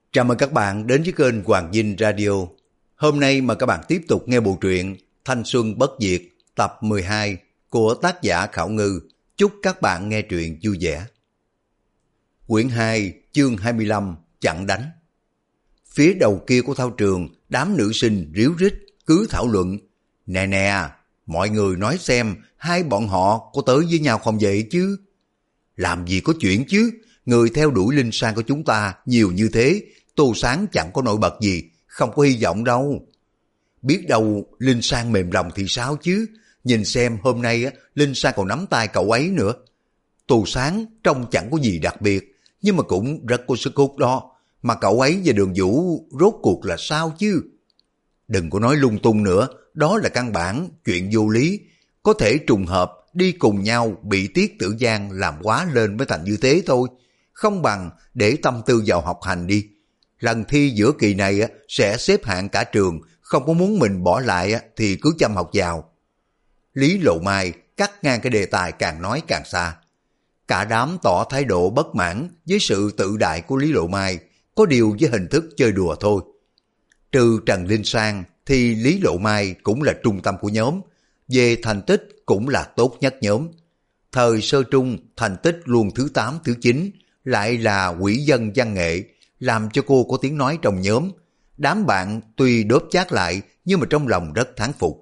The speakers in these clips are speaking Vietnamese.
Chào mừng các bạn đến với kênh Hoàng Dinh Radio. Hôm nay mời các bạn tiếp tục nghe bộ truyện Thanh Xuân Bất Diệt tập 12 của tác giả Khảo Ngư. Chúc các bạn nghe truyện vui vẻ. Quyển 2 chương 25 chặn đánh. Phía đầu kia của thao trường, đám nữ sinh ríu rít cứ thảo luận. Nè nè, mọi người nói xem hai bọn họ có tới với nhau không vậy chứ? Làm gì có chuyện chứ, người theo đuổi Linh Sang của chúng ta nhiều như thế, Tô Sáng chẳng có nổi bật gì, không có hy vọng đâu. Biết đâu Linh Sang mềm lòng thì sao chứ, nhìn xem hôm nay Linh Sang còn nắm tay cậu ấy nữa. Tô Sáng trông chẳng có gì đặc biệt, nhưng mà cũng rất có sức hút đó, mà cậu ấy và Đường Vũ rốt cuộc là sao chứ? Đừng có nói lung tung nữa, đó là căn bản, chuyện vô lý, có thể trùng hợp đi cùng nhau bị Tiết Tử Giang làm quá lên mới thành như thế thôi, không bằng để tâm tư vào học hành đi. Lần thi giữa kỳ này sẽ xếp hạng cả trường, không có muốn mình bỏ lại thì cứ chăm học vào. Lý Lộ Mai cắt ngang cái đề tài càng nói càng xa. Cả đám tỏ thái độ bất mãn với sự tự đại của Lý Lộ Mai, có điều với hình thức chơi đùa thôi. Trừ Trần Linh Sang thì Lý Lộ Mai cũng là trung tâm của nhóm, về thành tích cũng là tốt nhất nhóm. Thời sơ trung thành tích luôn thứ 8, thứ 9, lại là quỷ dân văn nghệ, làm cho cô có tiếng nói trong nhóm. Đám bạn tuy đốp chát lại nhưng mà trong lòng rất thán phục.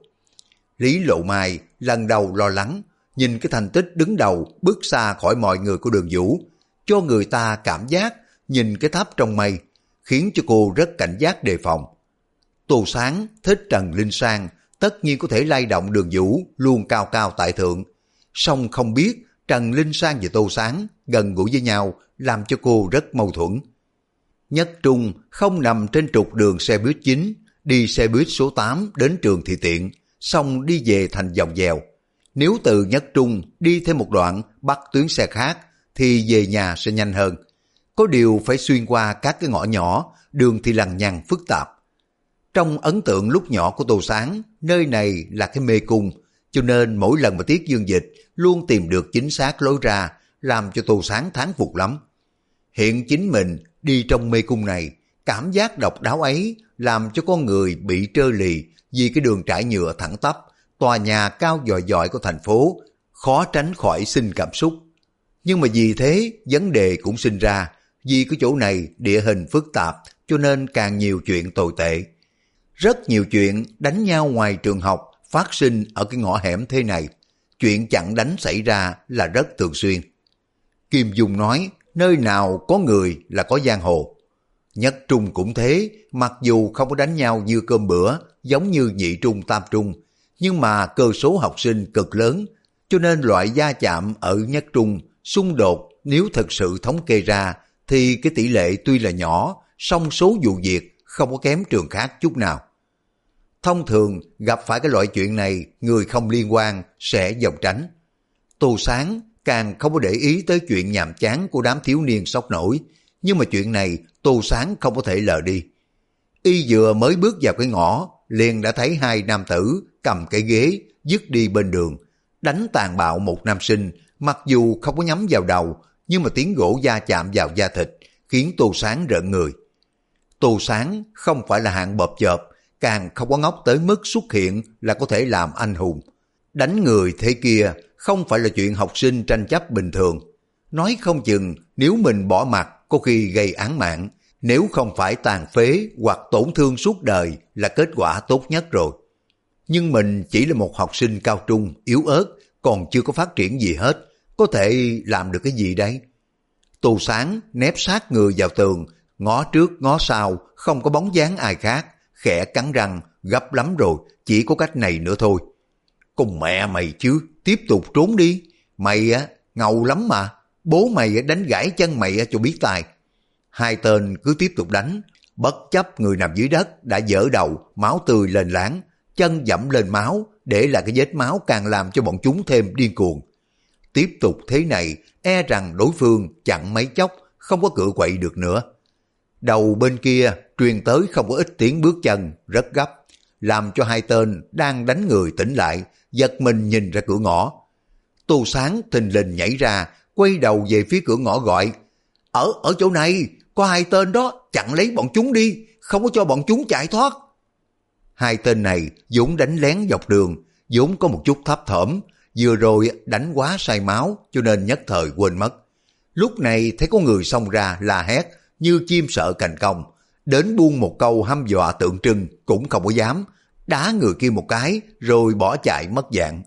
Lý Lộ Mai lần đầu lo lắng, nhìn cái thành tích đứng đầu bước xa khỏi mọi người của Đường Vũ, cho người ta cảm giác nhìn cái tháp trong mây, khiến cho cô rất cảnh giác đề phòng. Tô Sáng thích Trần Linh Sang, tất nhiên có thể lay động Đường Vũ luôn cao cao tại thượng. Song không biết Trần Linh Sang và Tô Sáng gần gũi với nhau làm cho cô rất mâu thuẫn. Nhất Trung không nằm trên trục đường xe buýt chính, đi xe buýt số 8 đến trường thì tiện, xong đi về thành vòng vèo. Nếu từ Nhất Trung đi thêm một đoạn bắt tuyến xe khác thì về nhà sẽ nhanh hơn. Có điều phải xuyên qua các cái ngõ nhỏ, đường thì lằng nhằng phức tạp. Trong ấn tượng lúc nhỏ của Tô Sáng, nơi này là cái mê cung, cho nên mỗi lần mà Tiết Dương Dịch luôn tìm được chính xác lối ra, làm cho Tô Sáng thán phục lắm. Hiện chính mình đi trong mê cung này, cảm giác độc đáo ấy làm cho con người bị trơ lì vì cái đường trải nhựa thẳng tắp, tòa nhà cao dòi dòi của thành phố, khó tránh khỏi sinh cảm xúc. Nhưng mà vì thế, vấn đề cũng sinh ra, vì cái chỗ này địa hình phức tạp cho nên càng nhiều chuyện tồi tệ. Rất nhiều chuyện đánh nhau ngoài trường học phát sinh ở cái ngõ hẻm thế này. Chuyện chặn đánh xảy ra là rất thường xuyên. Kim Dung nói, nơi nào có người là có giang hồ. Nhất Trung cũng thế, mặc dù không có đánh nhau như cơm bữa, giống như nhị trung tam trung, nhưng mà cơ số học sinh cực lớn, cho nên loại va chạm ở Nhất Trung, xung đột nếu thực sự thống kê ra, thì cái tỷ lệ tuy là nhỏ, song số vụ việc không có kém trường khác chút nào. Thông thường gặp phải cái loại chuyện này, người không liên quan sẽ vòng tránh. Tô Sáng càng không có để ý tới chuyện nhàm chán của đám thiếu niên sốc nổi, nhưng mà chuyện này Tô Sáng không có thể lờ đi. Y vừa mới bước vào cái ngõ, liền đã thấy hai nam tử cầm cái ghế dứt đi bên đường, đánh tàn bạo một nam sinh, mặc dù không có nhắm vào đầu, nhưng mà tiếng gỗ va chạm vào da thịt, khiến Tô Sáng rợn người. Tô Sáng không phải là hạng bợp chợp, càng không có ngốc tới mức xuất hiện là có thể làm anh hùng. Đánh người thế kia không phải là chuyện học sinh tranh chấp bình thường. Nói không chừng nếu mình bỏ mặt có khi gây án mạng, nếu không phải tàn phế hoặc tổn thương suốt đời là kết quả tốt nhất rồi. Nhưng mình chỉ là một học sinh cao trung, yếu ớt, còn chưa có phát triển gì hết, có thể làm được cái gì đấy? Tô Sáng nép sát người vào tường, ngó trước ngó sau, không có bóng dáng ai khác, khẽ cắn răng, gấp lắm rồi, chỉ có cách này nữa thôi. Cùng mẹ mày chứ, tiếp tục trốn đi, mày ngầu lắm mà, bố mày đánh gãy chân mày cho biết tài. Hai tên cứ tiếp tục đánh, bất chấp người nằm dưới đất đã dở đầu, máu tươi lên láng, chân dẫm lên máu, để lại cái vết máu càng làm cho bọn chúng thêm điên cuồng. Tiếp tục thế này, e rằng đối phương chẳng mấy chốc, không có cựa quậy được nữa. Đầu bên kia truyền tới không có ít tiếng bước chân, rất gấp, làm cho hai tên đang đánh người tỉnh lại, giật mình nhìn ra cửa ngõ. Tô Sáng thình lình nhảy ra, quay đầu về phía cửa ngõ gọi, ở chỗ này, có hai tên đó, chặn lấy bọn chúng đi, không có cho bọn chúng chạy thoát. Hai tên này vốn đánh lén dọc đường, vốn có một chút thấp thỏm, vừa rồi đánh quá say máu cho nên nhất thời quên mất. Lúc này thấy có người xông ra la hét như chim sợ cành cong, đến buông một câu hăm dọa tượng trưng cũng không có dám, đá người kia một cái rồi bỏ chạy mất dạng.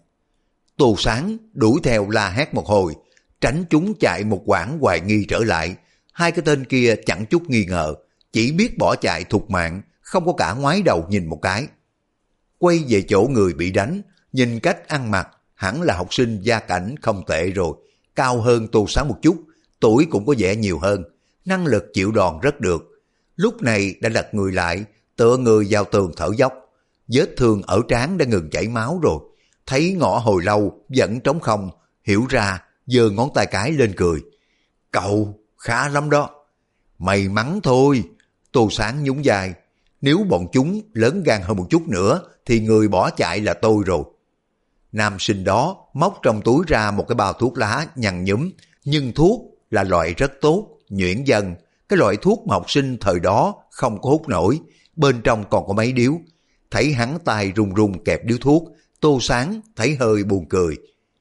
Tô Sáng đuổi theo la hét một hồi, tránh chúng chạy một quãng hoài nghi trở lại. Hai cái tên kia chẳng chút nghi ngờ, chỉ biết bỏ chạy thục mạng, không có cả ngoái đầu nhìn một cái. Quay về chỗ người bị đánh, nhìn cách ăn mặc, hẳn là học sinh gia cảnh không tệ rồi, cao hơn Tô Sáng một chút, tuổi cũng có vẻ nhiều hơn, năng lực chịu đòn rất được. Lúc này đã lật người lại, tựa người vào tường thở dốc, vết thương ở trán đã ngừng chảy máu rồi. Thấy ngõ hồi lâu vẫn trống không, hiểu ra giơ ngón tay cái lên cười. Cậu khá lắm đó. May mắn thôi. Tô Sáng nhún vai. Nếu bọn chúng lớn gan hơn một chút nữa thì người bỏ chạy là tôi rồi. Nam sinh đó móc trong túi ra một cái bao thuốc lá nhăn nhúm, nhưng thuốc là loại rất tốt, nhuyễn dần. Cái loại thuốc mà học sinh thời đó không có hút nổi, bên trong còn có mấy điếu. Thấy hắn tay run run kẹp điếu thuốc, Tô Sáng thấy hơi buồn cười.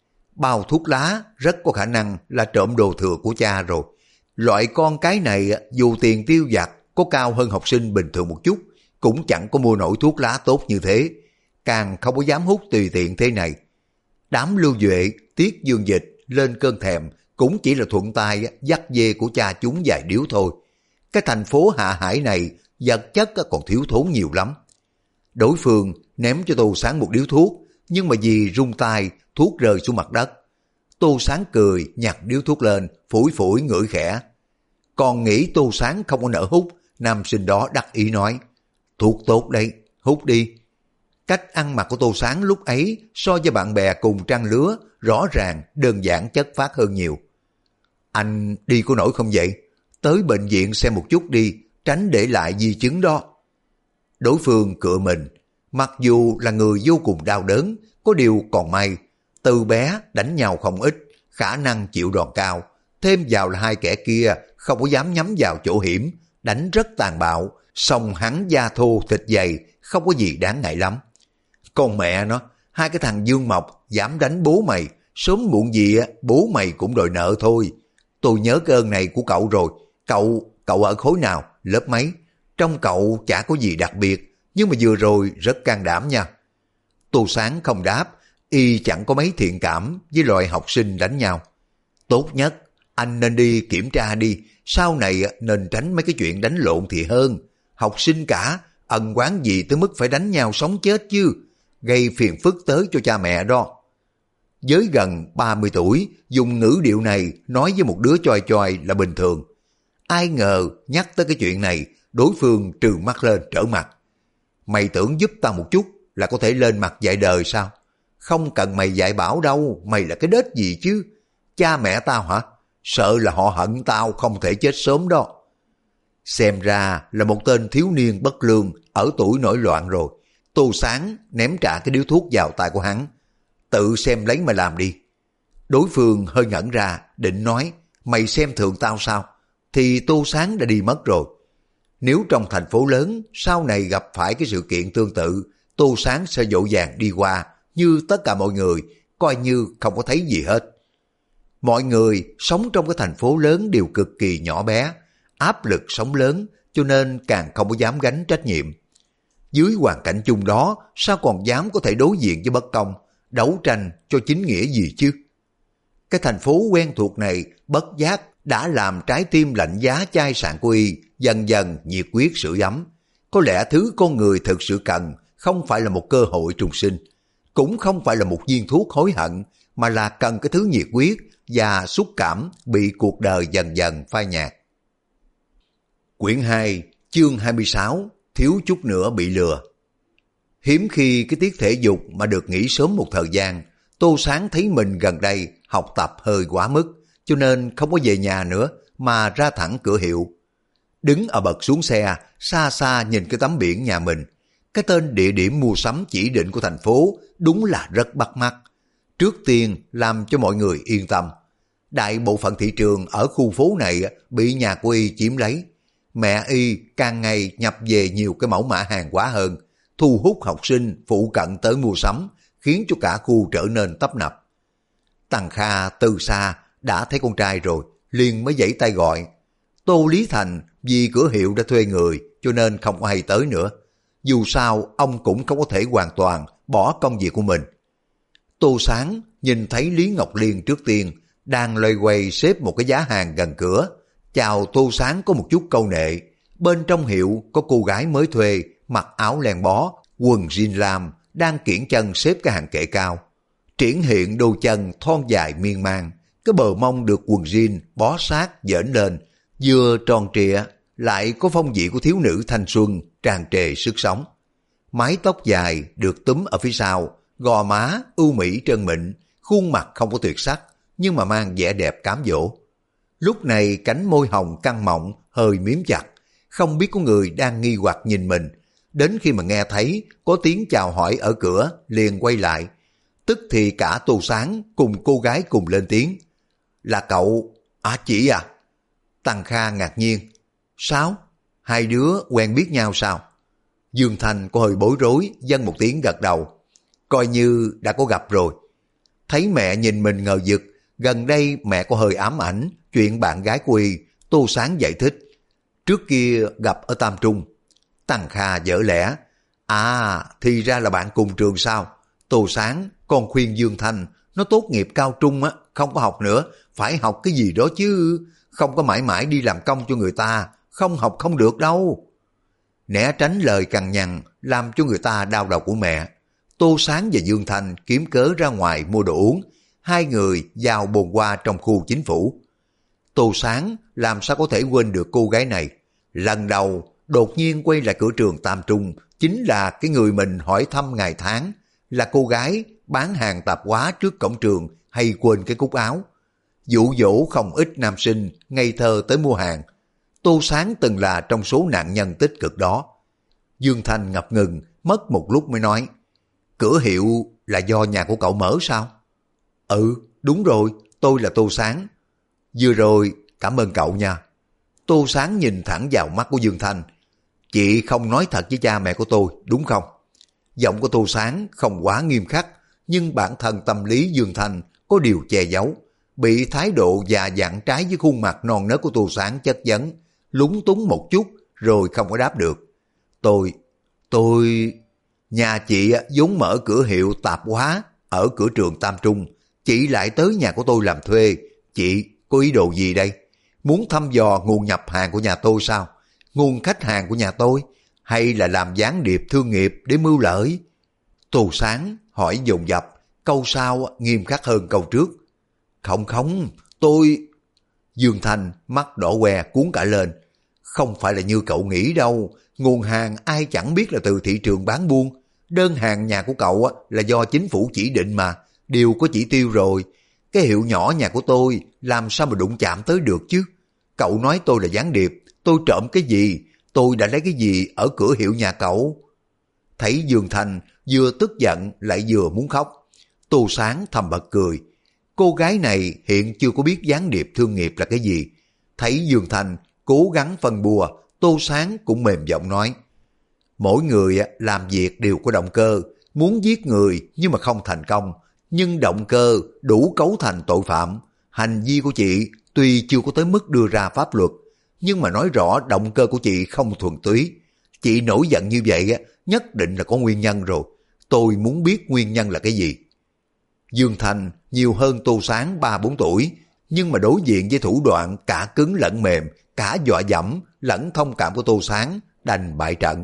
Bao thuốc lá rất có khả năng là trộm đồ thừa của cha rồi. Loại con cái này dù tiền tiêu vặt có cao hơn học sinh bình thường một chút, cũng chẳng có mua nổi thuốc lá tốt như thế, càng không có dám hút tùy tiện thế này. Đám Lưu Duệ, Tiết Dương Dịch lên cơn thèm cũng chỉ là thuận tay dắt dê của cha chúng vài điếu thôi. Cái thành phố Hạ Hải này vật chất còn thiếu thốn nhiều lắm. Đối phương ném cho Tô Sáng một điếu thuốc, nhưng mà vì rung tay, thuốc rơi xuống mặt đất. Tô Sáng cười, nhặt điếu thuốc lên, phủi phủi ngửi khẽ. Còn nghĩ Tô Sáng không có nỡ hút, nam sinh đó đắc ý nói, thuốc tốt đấy, hút đi. Cách ăn mặc của Tô Sáng lúc ấy so với bạn bè cùng trang lứa rõ ràng đơn giản chất phác hơn nhiều. Anh đi có nổi không vậy? Tới bệnh viện xem một chút đi, tránh để lại di chứng đó. Đối phương cựa mình, mặc dù là người vô cùng đau đớn, có điều còn may, từ bé đánh nhau không ít, khả năng chịu đòn cao, thêm vào là hai kẻ kia không có dám nhắm vào chỗ hiểm, đánh rất tàn bạo, song hắn da thô thịt dày, không có gì đáng ngại lắm. Con mẹ nó, hai cái thằng Dương Mộc dám đánh bố mày, sớm muộn gì bố mày cũng đòi nợ thôi. Tôi nhớ cái ơn này của cậu rồi, cậu ở khối nào, lớp mấy? Trong cậu chả có gì đặc biệt, nhưng mà vừa rồi rất can đảm nha. Tô Sáng không đáp, y chẳng có mấy thiện cảm với loại học sinh đánh nhau. Tốt nhất, anh nên đi kiểm tra đi, sau này nên tránh mấy cái chuyện đánh lộn thì hơn. Học sinh cả, ân oán gì tới mức phải đánh nhau sống chết chứ, gây phiền phức tới cho cha mẹ đó. Với gần 30 tuổi, dùng ngữ điệu này nói với một đứa choi choi là bình thường. Ai ngờ nhắc tới cái chuyện này, đối phương trừng mắt lên trở mặt. Mày tưởng giúp tao một chút là có thể lên mặt dạy đời sao? Không cần mày dạy bảo đâu, mày là cái đết gì chứ? Cha mẹ tao hả? Sợ là họ hận tao không thể chết sớm đó. Xem ra là một tên thiếu niên bất lương ở tuổi nổi loạn rồi. Tô Sáng ném trả cái điếu thuốc vào tay của hắn. Tự xem lấy mà làm đi. Đối phương hơi ngẩn ra, định nói, mày xem thường tao sao? Thì Tô Sáng đã đi mất rồi. Nếu trong thành phố lớn sau này gặp phải cái sự kiện tương tự, Tô Sáng sẽ dỗ dàng đi qua như tất cả mọi người, coi như không có thấy gì hết. Mọi người sống trong cái thành phố lớn đều cực kỳ nhỏ bé, áp lực sống lớn cho nên càng không có dám gánh trách nhiệm. Dưới hoàn cảnh chung đó, sao còn dám có thể đối diện với bất công, đấu tranh cho chính nghĩa gì chứ? Cái thành phố quen thuộc này bất giác đã làm trái tim lạnh giá chai sạn của y dần dần nhiệt huyết sưởi ấm. Có lẽ thứ con người thực sự cần không phải là một cơ hội trùng sinh, cũng không phải là một viên thuốc hối hận, mà là cần cái thứ nhiệt huyết và xúc cảm bị cuộc đời dần dần phai nhạt. Quyển 2, chương 26, thiếu chút nữa bị lừa. Hiếm khi cái tiết thể dục mà được nghỉ sớm một thời gian, Tô Sáng thấy mình gần đây học tập hơi quá mức, cho nên không có về nhà nữa mà ra thẳng cửa hiệu. Đứng ở bậc xuống xe, xa xa nhìn cái tấm biển nhà mình. Cái tên địa điểm mua sắm chỉ định của thành phố đúng là rất bắt mắt. Trước tiên làm cho mọi người yên tâm. Đại bộ phận thị trường ở khu phố này bị nhà của y chiếm lấy. mẹ y càng ngày nhập về nhiều cái mẫu mã hàng hóa hơn, thu hút học sinh phụ cận tới mua sắm, khiến cho cả khu trở nên tấp nập. Tằng Kha từ xa đã thấy con trai rồi, liền mới giãy tay gọi. Tô Lý Thành vì cửa hiệu đã thuê người cho nên không có hay tới nữa. Dù sao ông cũng không có thể hoàn toàn bỏ công việc của mình. Tô Sáng nhìn thấy Lý Ngọc Liên trước tiên đang loay hoay xếp một cái giá hàng gần cửa. Chào Tô Sáng có một chút câu nệ. Bên trong hiệu có cô gái mới thuê, mặc áo len bó, quần jean lam, đang kiễng chân xếp cái hàng kệ cao. Triển hiện đôi chân thon dài miên man, cái bờ mông được quần jean bó sát dễn lên, vừa tròn trịa lại có phong vị của thiếu nữ thanh xuân tràn trề sức sống. Mái tóc dài được túm ở phía sau, gò má ưu mỹ trơn mịn, khuôn mặt không có tuyệt sắc nhưng mà mang vẻ đẹp cám dỗ. Lúc này cánh môi hồng căng mọng hơi miếm chặt, không biết có người đang nghi hoặc nhìn mình. Đến khi mà nghe thấy có tiếng chào hỏi ở cửa liền quay lại, tức thì cả Tô Sáng cùng cô gái cùng lên tiếng. Là cậu? Chị à? Tằng Kha ngạc nhiên. Sao? Hai đứa quen biết nhau sao? Dương Thanh có hơi bối rối, dâng một tiếng gật đầu. Coi như đã có gặp rồi. Thấy mẹ nhìn mình ngờ vực, gần đây mẹ có hơi ám ảnh chuyện bạn gái của y. Tô Sáng giải thích. Trước kia gặp ở Tam Trung. Tằng Kha dở lẽ. Thì ra là bạn cùng trường sao? Tô Sáng, con khuyên Dương Thanh, nó tốt nghiệp cao trung á, không có học nữa, phải học cái gì đó chứ, không có mãi mãi đi làm công cho người ta, không học không được đâu. Né tránh lời cằn nhằn làm cho người ta đau đầu của mẹ. Tô Sáng và Dương Thanh kiếm cớ ra ngoài mua đồ uống, hai người vào bồn hoa trong khu chính phủ. Tô Sáng làm sao có thể quên được cô gái này. Lần đầu đột nhiên quay lại cửa trường Tam Trung chính là cái người mình hỏi thăm ngày tháng, là cô gái bán hàng tạp hóa trước cổng trường hay quên cái cúc áo. Dụ dỗ không ít nam sinh ngây thơ tới mua hàng. Tô Sáng từng là trong số nạn nhân tích cực đó. Dương Thanh ngập ngừng, mất một lúc mới nói. Cửa hiệu là do nhà của cậu mở sao? Ừ, đúng rồi, tôi là Tô Sáng. Vừa rồi, cảm ơn cậu nha. Tô Sáng nhìn thẳng vào mắt của Dương Thanh. Chị không nói thật với cha mẹ của tôi, đúng không? Giọng của Tô Sáng không quá nghiêm khắc, nhưng bản thân tâm lý Dương Thanh có điều che giấu. Bị thái độ già dặn trái với khuôn mặt non nớt của Tô Sáng chất vấn, lúng túng một chút rồi không có đáp được. Tôi... Nhà chị vốn mở cửa hiệu tạp hóa ở cửa trường Tam Trung, chị lại tới nhà của tôi làm thuê, chị có ý đồ gì đây? Muốn thăm dò nguồn nhập hàng của nhà tôi sao? Nguồn khách hàng của nhà tôi? Hay là làm gián điệp thương nghiệp để mưu lợi? Tô Sáng hỏi dồn dập, câu sau nghiêm khắc hơn câu trước. Không, tôi... Dương Thanh mắt đỏ que cuốn cả lên. Không phải là như cậu nghĩ đâu, nguồn hàng ai chẳng biết là từ thị trường bán buôn. Đơn hàng nhà của cậu là do chính phủ chỉ định mà, đều có chỉ tiêu rồi. Cái hiệu nhỏ nhà của tôi làm sao mà đụng chạm tới được chứ? Cậu nói tôi là gián điệp, tôi trộm cái gì? Tôi đã lấy cái gì ở cửa hiệu nhà cậu? Thấy Dương Thanh vừa tức giận lại vừa muốn khóc, Tô Sáng thầm bật cười. Cô gái này hiện chưa có biết gián điệp thương nghiệp là cái gì. Thấy Dương Thanh cố gắng phân bua, Tô Sáng cũng mềm giọng nói. Mỗi người làm việc đều có động cơ, muốn giết người nhưng mà không thành công. Nhưng động cơ đủ cấu thành tội phạm. Hành vi của chị tuy chưa có tới mức đưa ra pháp luật, nhưng mà nói rõ động cơ của chị không thuần túy. Chị nổi giận như vậy nhất định là có nguyên nhân rồi. Tôi muốn biết nguyên nhân là cái gì. Dương Thanh nhiều hơn Tô Sáng 3-4 tuổi, nhưng mà đối diện với thủ đoạn cả cứng lẫn mềm, cả dọa dẫm lẫn thông cảm của Tô Sáng, đành bại trận.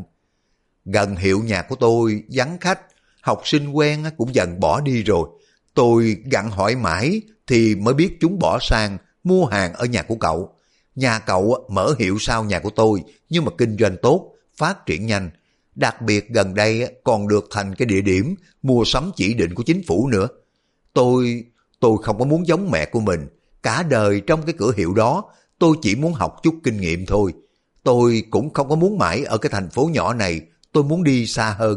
Gần hiệu nhà của tôi vắng khách, học sinh quen cũng dần bỏ đi rồi. Tôi gặng hỏi mãi thì mới biết chúng bỏ sang mua hàng ở nhà của cậu. Nhà cậu mở hiệu sau nhà của tôi, nhưng mà kinh doanh tốt, phát triển nhanh. Đặc biệt gần đây còn được thành cái địa điểm mua sắm chỉ định của chính phủ nữa. Tôi không có muốn giống mẹ của mình. Cả đời trong cái cửa hiệu đó, tôi chỉ muốn học chút kinh nghiệm thôi. Tôi cũng không có muốn mãi ở cái thành phố nhỏ này, tôi muốn đi xa hơn.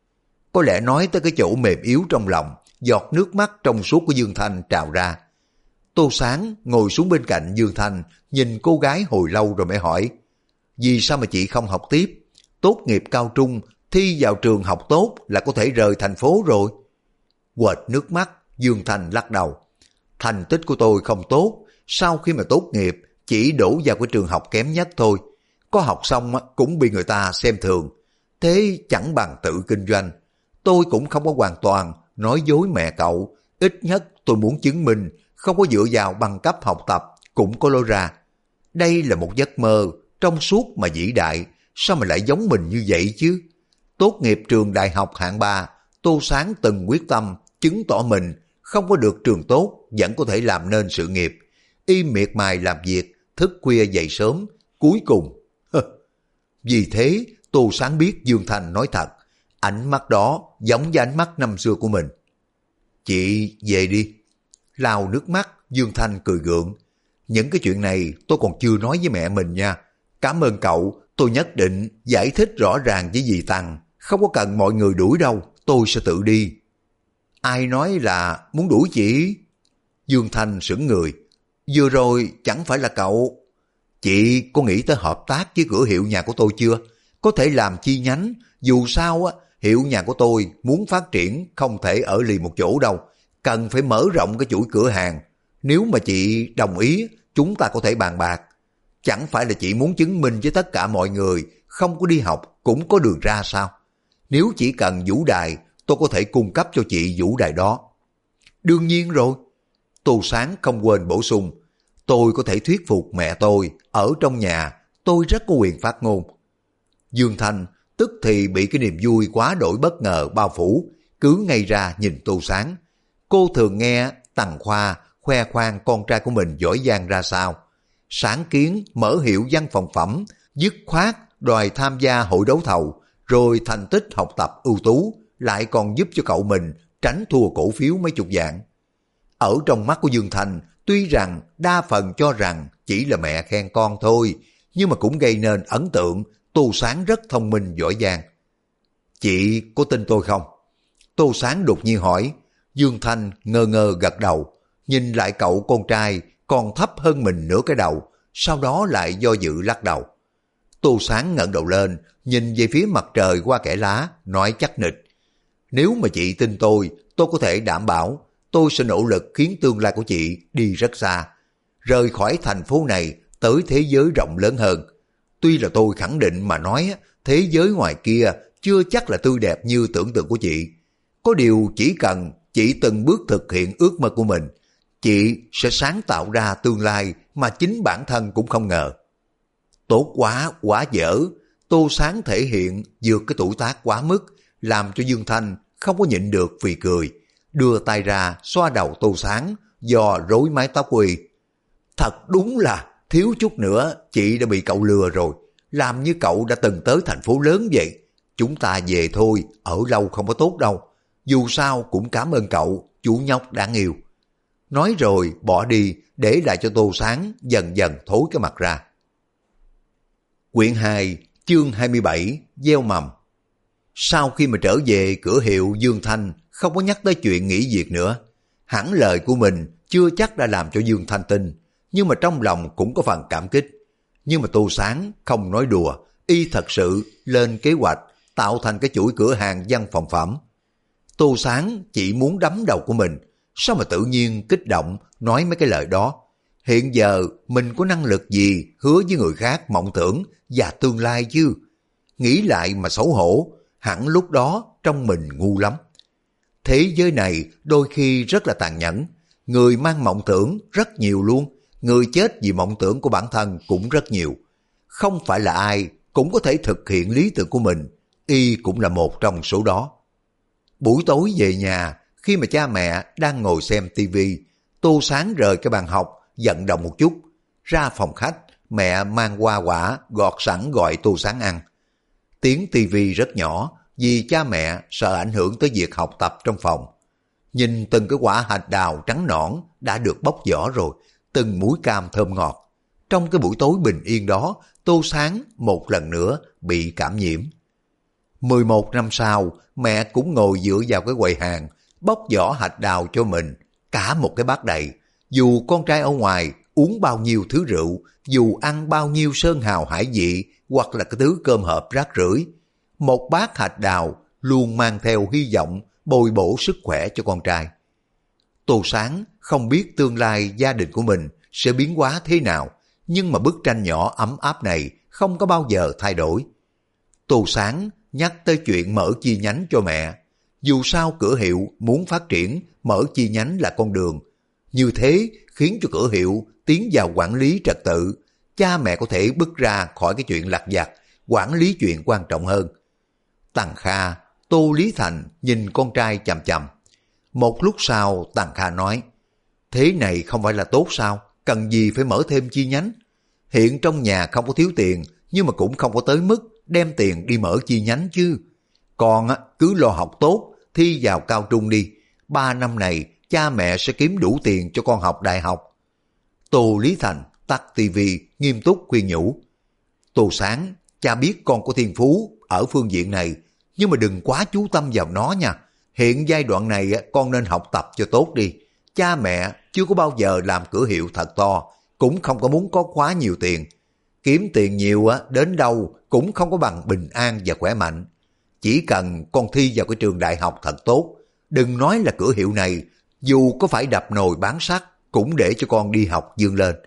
Có lẽ nói tới cái chỗ mềm yếu trong lòng, giọt nước mắt trong suốt của Dương Thanh trào ra. Tô Sáng ngồi xuống bên cạnh Dương Thanh, nhìn cô gái hồi lâu rồi mới hỏi. vì sao mà chị không học tiếp? Tốt nghiệp cao trung, thi vào trường học tốt là có thể rời thành phố rồi. Quệt nước mắt, Dương Thanh lắc đầu. Thành tích của tôi không tốt, sau khi mà tốt nghiệp chỉ đổ vào cái trường học kém nhất thôi. Có học xong cũng bị người ta xem thường. Thế chẳng bằng tự kinh doanh. Tôi cũng không có hoàn toàn nói dối mẹ cậu. Ít nhất tôi muốn chứng minh không có dựa vào bằng cấp học tập cũng có lối ra. Đây là một giấc mơ trong suốt mà vĩ đại. Sao mà lại giống mình như vậy chứ? Tốt nghiệp trường đại học hạng 3, Tô Sáng từng quyết tâm chứng tỏ mình không có được trường tốt vẫn có thể làm nên sự nghiệp. Y miệt mài làm việc, thức khuya dậy sớm, cuối cùng. Vì thế Tô Sáng biết Dương Thanh nói thật, ánh mắt đó giống với ánh mắt năm xưa của mình. Chị về đi. Lau nước mắt, Dương Thanh cười gượng. Những cái chuyện này tôi còn chưa nói với mẹ mình nha. Cảm ơn cậu, tôi nhất định giải thích rõ ràng với dì Tằng. Không có cần mọi người đuổi đâu, tôi sẽ tự đi. Ai nói là muốn đuổi chị? Dương Thanh sững người. Vừa rồi chẳng phải là cậu. Chị có nghĩ tới hợp tác với cửa hiệu nhà của tôi chưa? Có thể làm chi nhánh. Dù sao hiệu nhà của tôi muốn phát triển không thể ở lì một chỗ đâu. Cần phải mở rộng cái chuỗi cửa hàng. Nếu mà chị đồng ý, chúng ta có thể bàn bạc. Chẳng phải là chị muốn chứng minh với tất cả mọi người không có đi học cũng có đường ra sao? Nếu chỉ cần vũ đài, tôi có thể cung cấp cho chị vũ đài đó. Đương nhiên rồi. Tô Sáng không quên bổ sung. Tôi có thể thuyết phục mẹ tôi, ở trong nhà, tôi rất có quyền phát ngôn. Dương Thanh tức thì bị cái niềm vui quá đổi bất ngờ bao phủ, cứ ngay ra nhìn Tô Sáng. Cô thường nghe Tằng Khoa khoe khoang con trai của mình giỏi giang ra sao. Sáng kiến mở hiệu văn phòng phẩm, dứt khoát đòi tham gia hội đấu thầu, rồi thành tích học tập ưu tú, lại còn giúp cho cậu mình tránh thua cổ phiếu mấy chục vạn. Ở trong mắt của Dương Thanh, tuy rằng đa phần cho rằng chỉ là mẹ khen con thôi, nhưng mà cũng gây nên ấn tượng Tô Sáng rất thông minh giỏi giang. Chị có tin tôi không? Tô Sáng đột nhiên hỏi. Dương Thanh ngơ ngơ gật đầu, nhìn lại cậu con trai còn thấp hơn mình nửa cái đầu, sau đó lại do dự lắc đầu. Tô Sáng ngẩng đầu lên, nhìn về phía mặt trời qua kẽ lá, nói chắc nịch. Nếu mà chị tin tôi có thể đảm bảo tôi sẽ nỗ lực khiến tương lai của chị đi rất xa, rời khỏi thành phố này tới thế giới rộng lớn hơn. Tuy là tôi khẳng định mà nói, thế giới ngoài kia chưa chắc là tươi đẹp như tưởng tượng của chị. Có điều chỉ cần chị từng bước thực hiện ước mơ của mình, chị sẽ sáng tạo ra tương lai mà chính bản thân cũng không ngờ. Tốt quá, quá dở. Tô Sáng thể hiện vượt cái tuổi tác quá mức, làm cho Dương Thanh không có nhịn được phì cười, đưa tay ra xoa đầu Tô Sáng, dò rối mái tóc Huy. Thật đúng là thiếu chút nữa chị đã bị cậu lừa rồi, làm như cậu đã từng tới thành phố lớn vậy. Chúng ta về thôi, ở lâu không có tốt đâu. Dù sao cũng cảm ơn cậu, chú nhóc đáng yêu. Nói rồi bỏ đi, để lại cho Tô Sáng dần dần thối cái mặt ra. Quyển 2, chương 27, gieo mầm. Sau khi mà trở về cửa hiệu, Dương Thanh không có nhắc tới chuyện nghỉ việc nữa. Hẳn lời của mình chưa chắc đã làm cho Dương Thanh tin, nhưng mà trong lòng cũng có phần cảm kích. Nhưng mà Tô Sáng không nói đùa, y thật sự lên kế hoạch tạo thành cái chuỗi cửa hàng văn phòng phẩm. Tô Sáng chỉ muốn đấm đầu của mình, sao mà tự nhiên kích động nói mấy cái lời đó. Hiện giờ mình có năng lực gì hứa với người khác mộng tưởng và tương lai chứ? Nghĩ lại mà xấu hổ, hẳn lúc đó trong mình ngu lắm. Thế giới này đôi khi rất là tàn nhẫn, người mang mộng tưởng rất nhiều luôn, người chết vì mộng tưởng của bản thân cũng rất nhiều. Không phải là ai cũng có thể thực hiện lý tưởng của mình, y cũng là một trong số đó. Buổi tối về nhà, khi mà cha mẹ đang ngồi xem tivi, Tô Sáng rời cái bàn học, vận động một chút, ra phòng khách, mẹ mang hoa quả gọt sẵn gọi Tô Sáng ăn. Tiếng tivi rất nhỏ, vì cha mẹ sợ ảnh hưởng tới việc học tập trong phòng. Nhìn từng cái quả hạch đào trắng nõn đã được bóc vỏ rồi, từng múi cam thơm ngọt. Trong cái buổi tối bình yên đó, Tô Sáng một lần nữa bị cảm nhiễm. 11 năm sau, mẹ cũng ngồi dựa vào cái quầy hàng, bóc vỏ hạch đào cho mình, cả một cái bát đầy. Dù con trai ở ngoài uống bao nhiêu thứ rượu, dù ăn bao nhiêu sơn hào hải vị, hoặc là cái thứ cơm hộp rác rưởi. Một bát hạch đào luôn mang theo hy vọng bồi bổ sức khỏe cho con trai. Tô Sáng không biết tương lai gia đình của mình sẽ biến hóa thế nào, nhưng mà bức tranh nhỏ ấm áp này không có bao giờ thay đổi. Tô Sáng nhắc tới chuyện mở chi nhánh cho mẹ. Dù sao cửa hiệu muốn phát triển, mở chi nhánh là con đường. Như thế khiến cho cửa hiệu tiến vào quản lý trật tự. Cha mẹ có thể bước ra khỏi cái chuyện lặt vặt, quản lý chuyện quan trọng hơn. Tằng Kha, Tô Lý Thành nhìn con trai chằm chằm. Một lúc sau Tằng Kha nói, thế này không phải là tốt sao? Cần gì phải mở thêm chi nhánh? Hiện trong nhà không có thiếu tiền, nhưng mà cũng không có tới mức đem tiền đi mở chi nhánh chứ. Con cứ lo học tốt, thi vào cao trung đi. 3 năm này cha mẹ sẽ kiếm đủ tiền cho con học đại học. Tô Lý Thành tắt tivi nghiêm túc khuyên nhủ. Tô Sáng, cha biết con có thiên phú ở phương diện này, nhưng mà đừng quá chú tâm vào nó nha. Hiện giai đoạn này con nên học tập cho tốt đi. Cha mẹ chưa có bao giờ làm cửa hiệu thật to, cũng không có muốn có quá nhiều tiền. Kiếm tiền nhiều đến đâu cũng không có bằng bình an và khỏe mạnh. Chỉ cần con thi vào cái trường đại học thật tốt, đừng nói là cửa hiệu này, dù có phải đập nồi bán sắt cũng để cho con đi học vươn lên.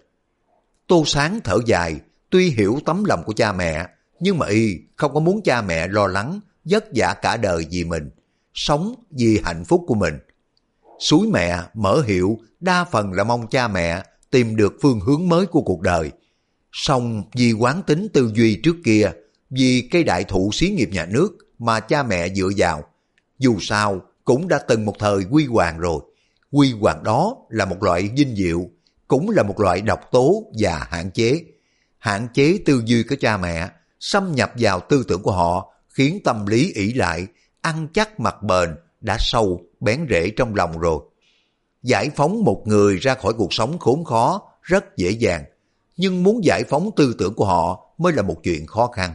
Tô Sáng thở dài, tuy hiểu tấm lòng của cha mẹ, nhưng mà y không có muốn cha mẹ lo lắng, vất vả cả đời vì mình, sống vì hạnh phúc của mình. Suối mẹ mở hiệu đa phần là mong cha mẹ tìm được phương hướng mới của cuộc đời. Song vì quán tính tư duy trước kia, vì cây đại thụ xí nghiệp nhà nước mà cha mẹ dựa vào, dù sao cũng đã từng một thời huy hoàng rồi. Huy hoàng đó là một loại vinh diệu, cũng là một loại độc tố và hạn chế. Hạn chế tư duy của cha mẹ, xâm nhập vào tư tưởng của họ, khiến tâm lý ỷ lại, ăn chắc mặc bền, đã sâu, bén rễ trong lòng rồi. Giải phóng một người ra khỏi cuộc sống khốn khó rất dễ dàng, nhưng muốn giải phóng tư tưởng của họ mới là một chuyện khó khăn.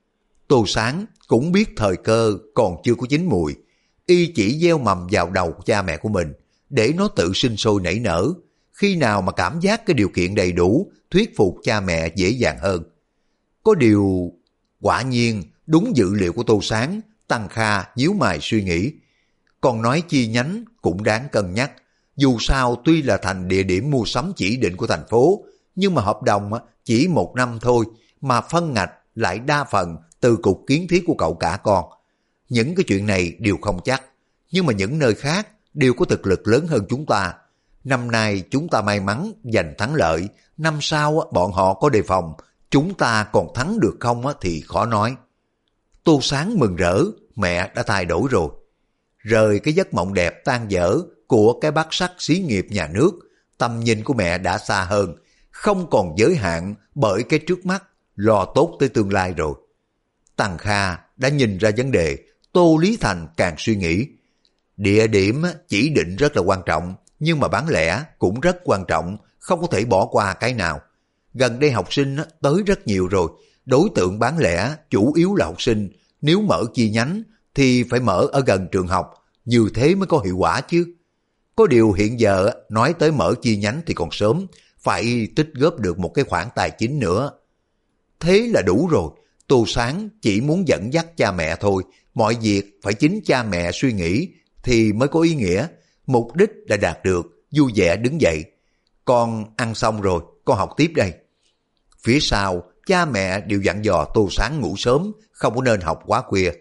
Tô Sáng cũng biết thời cơ còn chưa có chín mùi, y chỉ gieo mầm vào đầu của cha mẹ của mình, để nó tự sinh sôi nảy nở. Khi nào mà cảm giác cái điều kiện đầy đủ, thuyết phục cha mẹ dễ dàng hơn. Có điều, quả nhiên đúng dự liệu của Tô Sáng, Tằng Kha nhíu mày suy nghĩ. Còn nói chi nhánh cũng đáng cân nhắc. Dù sao tuy là thành địa điểm mua sắm chỉ định của thành phố, nhưng mà hợp đồng chỉ 1 năm thôi, mà phân ngạch lại đa phần từ cục kiến thiết của cậu cả con. Những cái chuyện này đều không chắc, nhưng mà những nơi khác đều có thực lực lớn hơn chúng ta. Năm nay chúng ta may mắn giành thắng lợi, năm sau bọn họ có đề phòng, chúng ta còn thắng được không thì khó nói. Tô Sáng mừng rỡ, mẹ đã thay đổi rồi. Rời cái giấc mộng đẹp tan dở của cái bát sắt xí nghiệp nhà nước, tầm nhìn của mẹ đã xa hơn, không còn giới hạn bởi cái trước mắt, lo tốt tới tương lai rồi. Tằng Kha đã nhìn ra vấn đề, Tô Lý Thành càng suy nghĩ. Địa điểm chỉ định rất là quan trọng, nhưng mà bán lẻ cũng rất quan trọng, không có thể bỏ qua cái nào. Gần đây học sinh tới rất nhiều rồi, đối tượng bán lẻ chủ yếu là học sinh, nếu mở chi nhánh thì phải mở ở gần trường học, như thế mới có hiệu quả chứ. Có điều hiện giờ nói tới mở chi nhánh thì còn sớm, phải tích góp được một cái khoản tài chính nữa. Thế là đủ rồi, Tô Sáng chỉ muốn dẫn dắt cha mẹ thôi, mọi việc phải chính cha mẹ suy nghĩ thì mới có ý nghĩa, mục đích đã đạt được, vui vẻ đứng dậy. Con ăn xong rồi, con học tiếp đây. Phía sau, cha mẹ đều dặn dò Tô Sáng ngủ sớm, không có nên học quá khuya.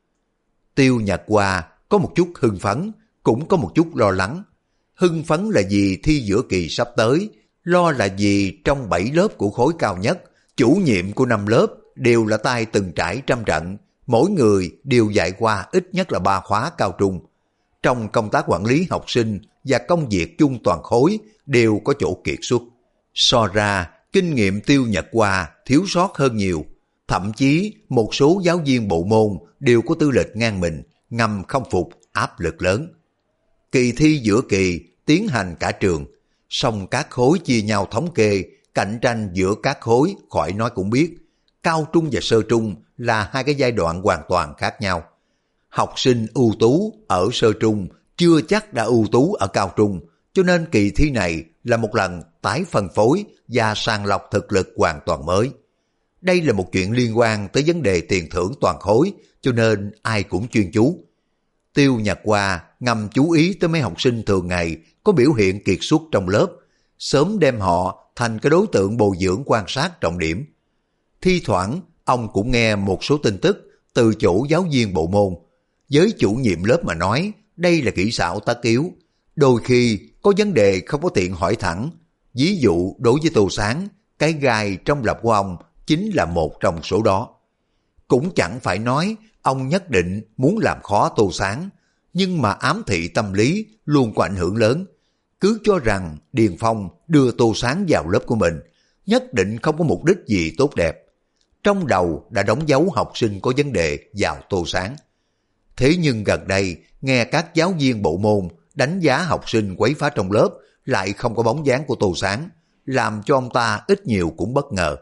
Tiêu Nhật Hoa có một chút hưng phấn, cũng có một chút lo lắng. Hưng phấn là vì thi giữa kỳ sắp tới, lo là vì trong 7 lớp của khối cao nhất, chủ nhiệm của 5 lớp đều là tay từng trải trăm trận, mỗi người đều dạy qua ít nhất là 3 khóa cao trung. Trong công tác quản lý học sinh và công việc chung toàn khối đều có chỗ kiệt xuất. So ra, kinh nghiệm Tiêu Nhật Hoa thiếu sót hơn nhiều. Thậm chí, một số giáo viên bộ môn đều có tư lịch ngang mình, ngầm không phục, áp lực lớn. Kỳ thi giữa kỳ tiến hành cả trường, song các khối chia nhau thống kê, cạnh tranh giữa các khối khỏi nói cũng biết. Cao trung và sơ trung là hai cái giai đoạn hoàn toàn khác nhau. Học sinh ưu tú ở sơ trung chưa chắc đã ưu tú ở cao trung, cho nên kỳ thi này là một lần tái phân phối và sàng lọc thực lực hoàn toàn mới. Đây là một chuyện liên quan tới vấn đề tiền thưởng toàn khối, cho nên ai cũng chuyên chú. Tiêu Nhật Hoa ngầm chú ý tới mấy học sinh thường ngày có biểu hiện kiệt xuất trong lớp, sớm đem họ thành cái đối tượng bồi dưỡng quan sát trọng điểm. Thi thoảng, ông cũng nghe một số tin tức từ chỗ giáo viên bộ môn. Với chủ nhiệm lớp mà nói, đây là kỹ xảo tất yếu. Đôi khi có vấn đề không có tiện hỏi thẳng. Ví dụ đối với Tô Sáng, cái gai trong lòng của ông chính là một trong số đó. Cũng chẳng phải nói ông nhất định muốn làm khó Tô Sáng, nhưng mà ám thị tâm lý luôn có ảnh hưởng lớn. Cứ cho rằng Điền Phong đưa Tô Sáng vào lớp của mình, nhất định không có mục đích gì tốt đẹp. Trong đầu đã đóng dấu học sinh có vấn đề vào Tô Sáng. Thế nhưng gần đây, nghe các giáo viên bộ môn đánh giá học sinh quấy phá trong lớp lại không có bóng dáng của Tô Sáng, làm cho ông ta ít nhiều cũng bất ngờ.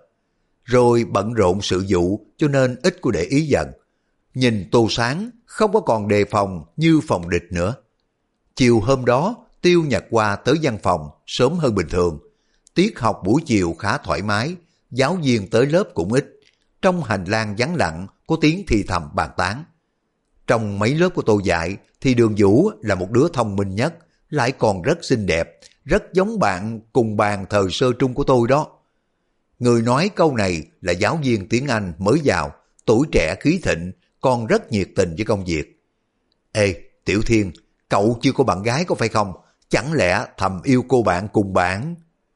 Rồi bận rộn sự vụ cho nên ít có để ý dần. Nhìn Tô Sáng không có còn đề phòng như phòng địch nữa. Chiều hôm đó, Tiêu Nhật Hoa tới văn phòng sớm hơn bình thường. Tiết học buổi chiều khá thoải mái, giáo viên tới lớp cũng ít. Trong hành lang vắng lặng có tiếng thì thầm bàn tán. Trong mấy lớp của tôi dạy thì Đường Vũ là một đứa thông minh nhất, lại còn rất xinh đẹp, rất giống bạn cùng bàn thời sơ trung của tôi đó. Người nói câu này là giáo viên tiếng Anh mới vào, tuổi trẻ khí thịnh, còn rất nhiệt tình với công việc. Ê, Tiểu Thiên, cậu chưa có bạn gái có phải không? Chẳng lẽ thầm yêu cô bạn cùng bạn?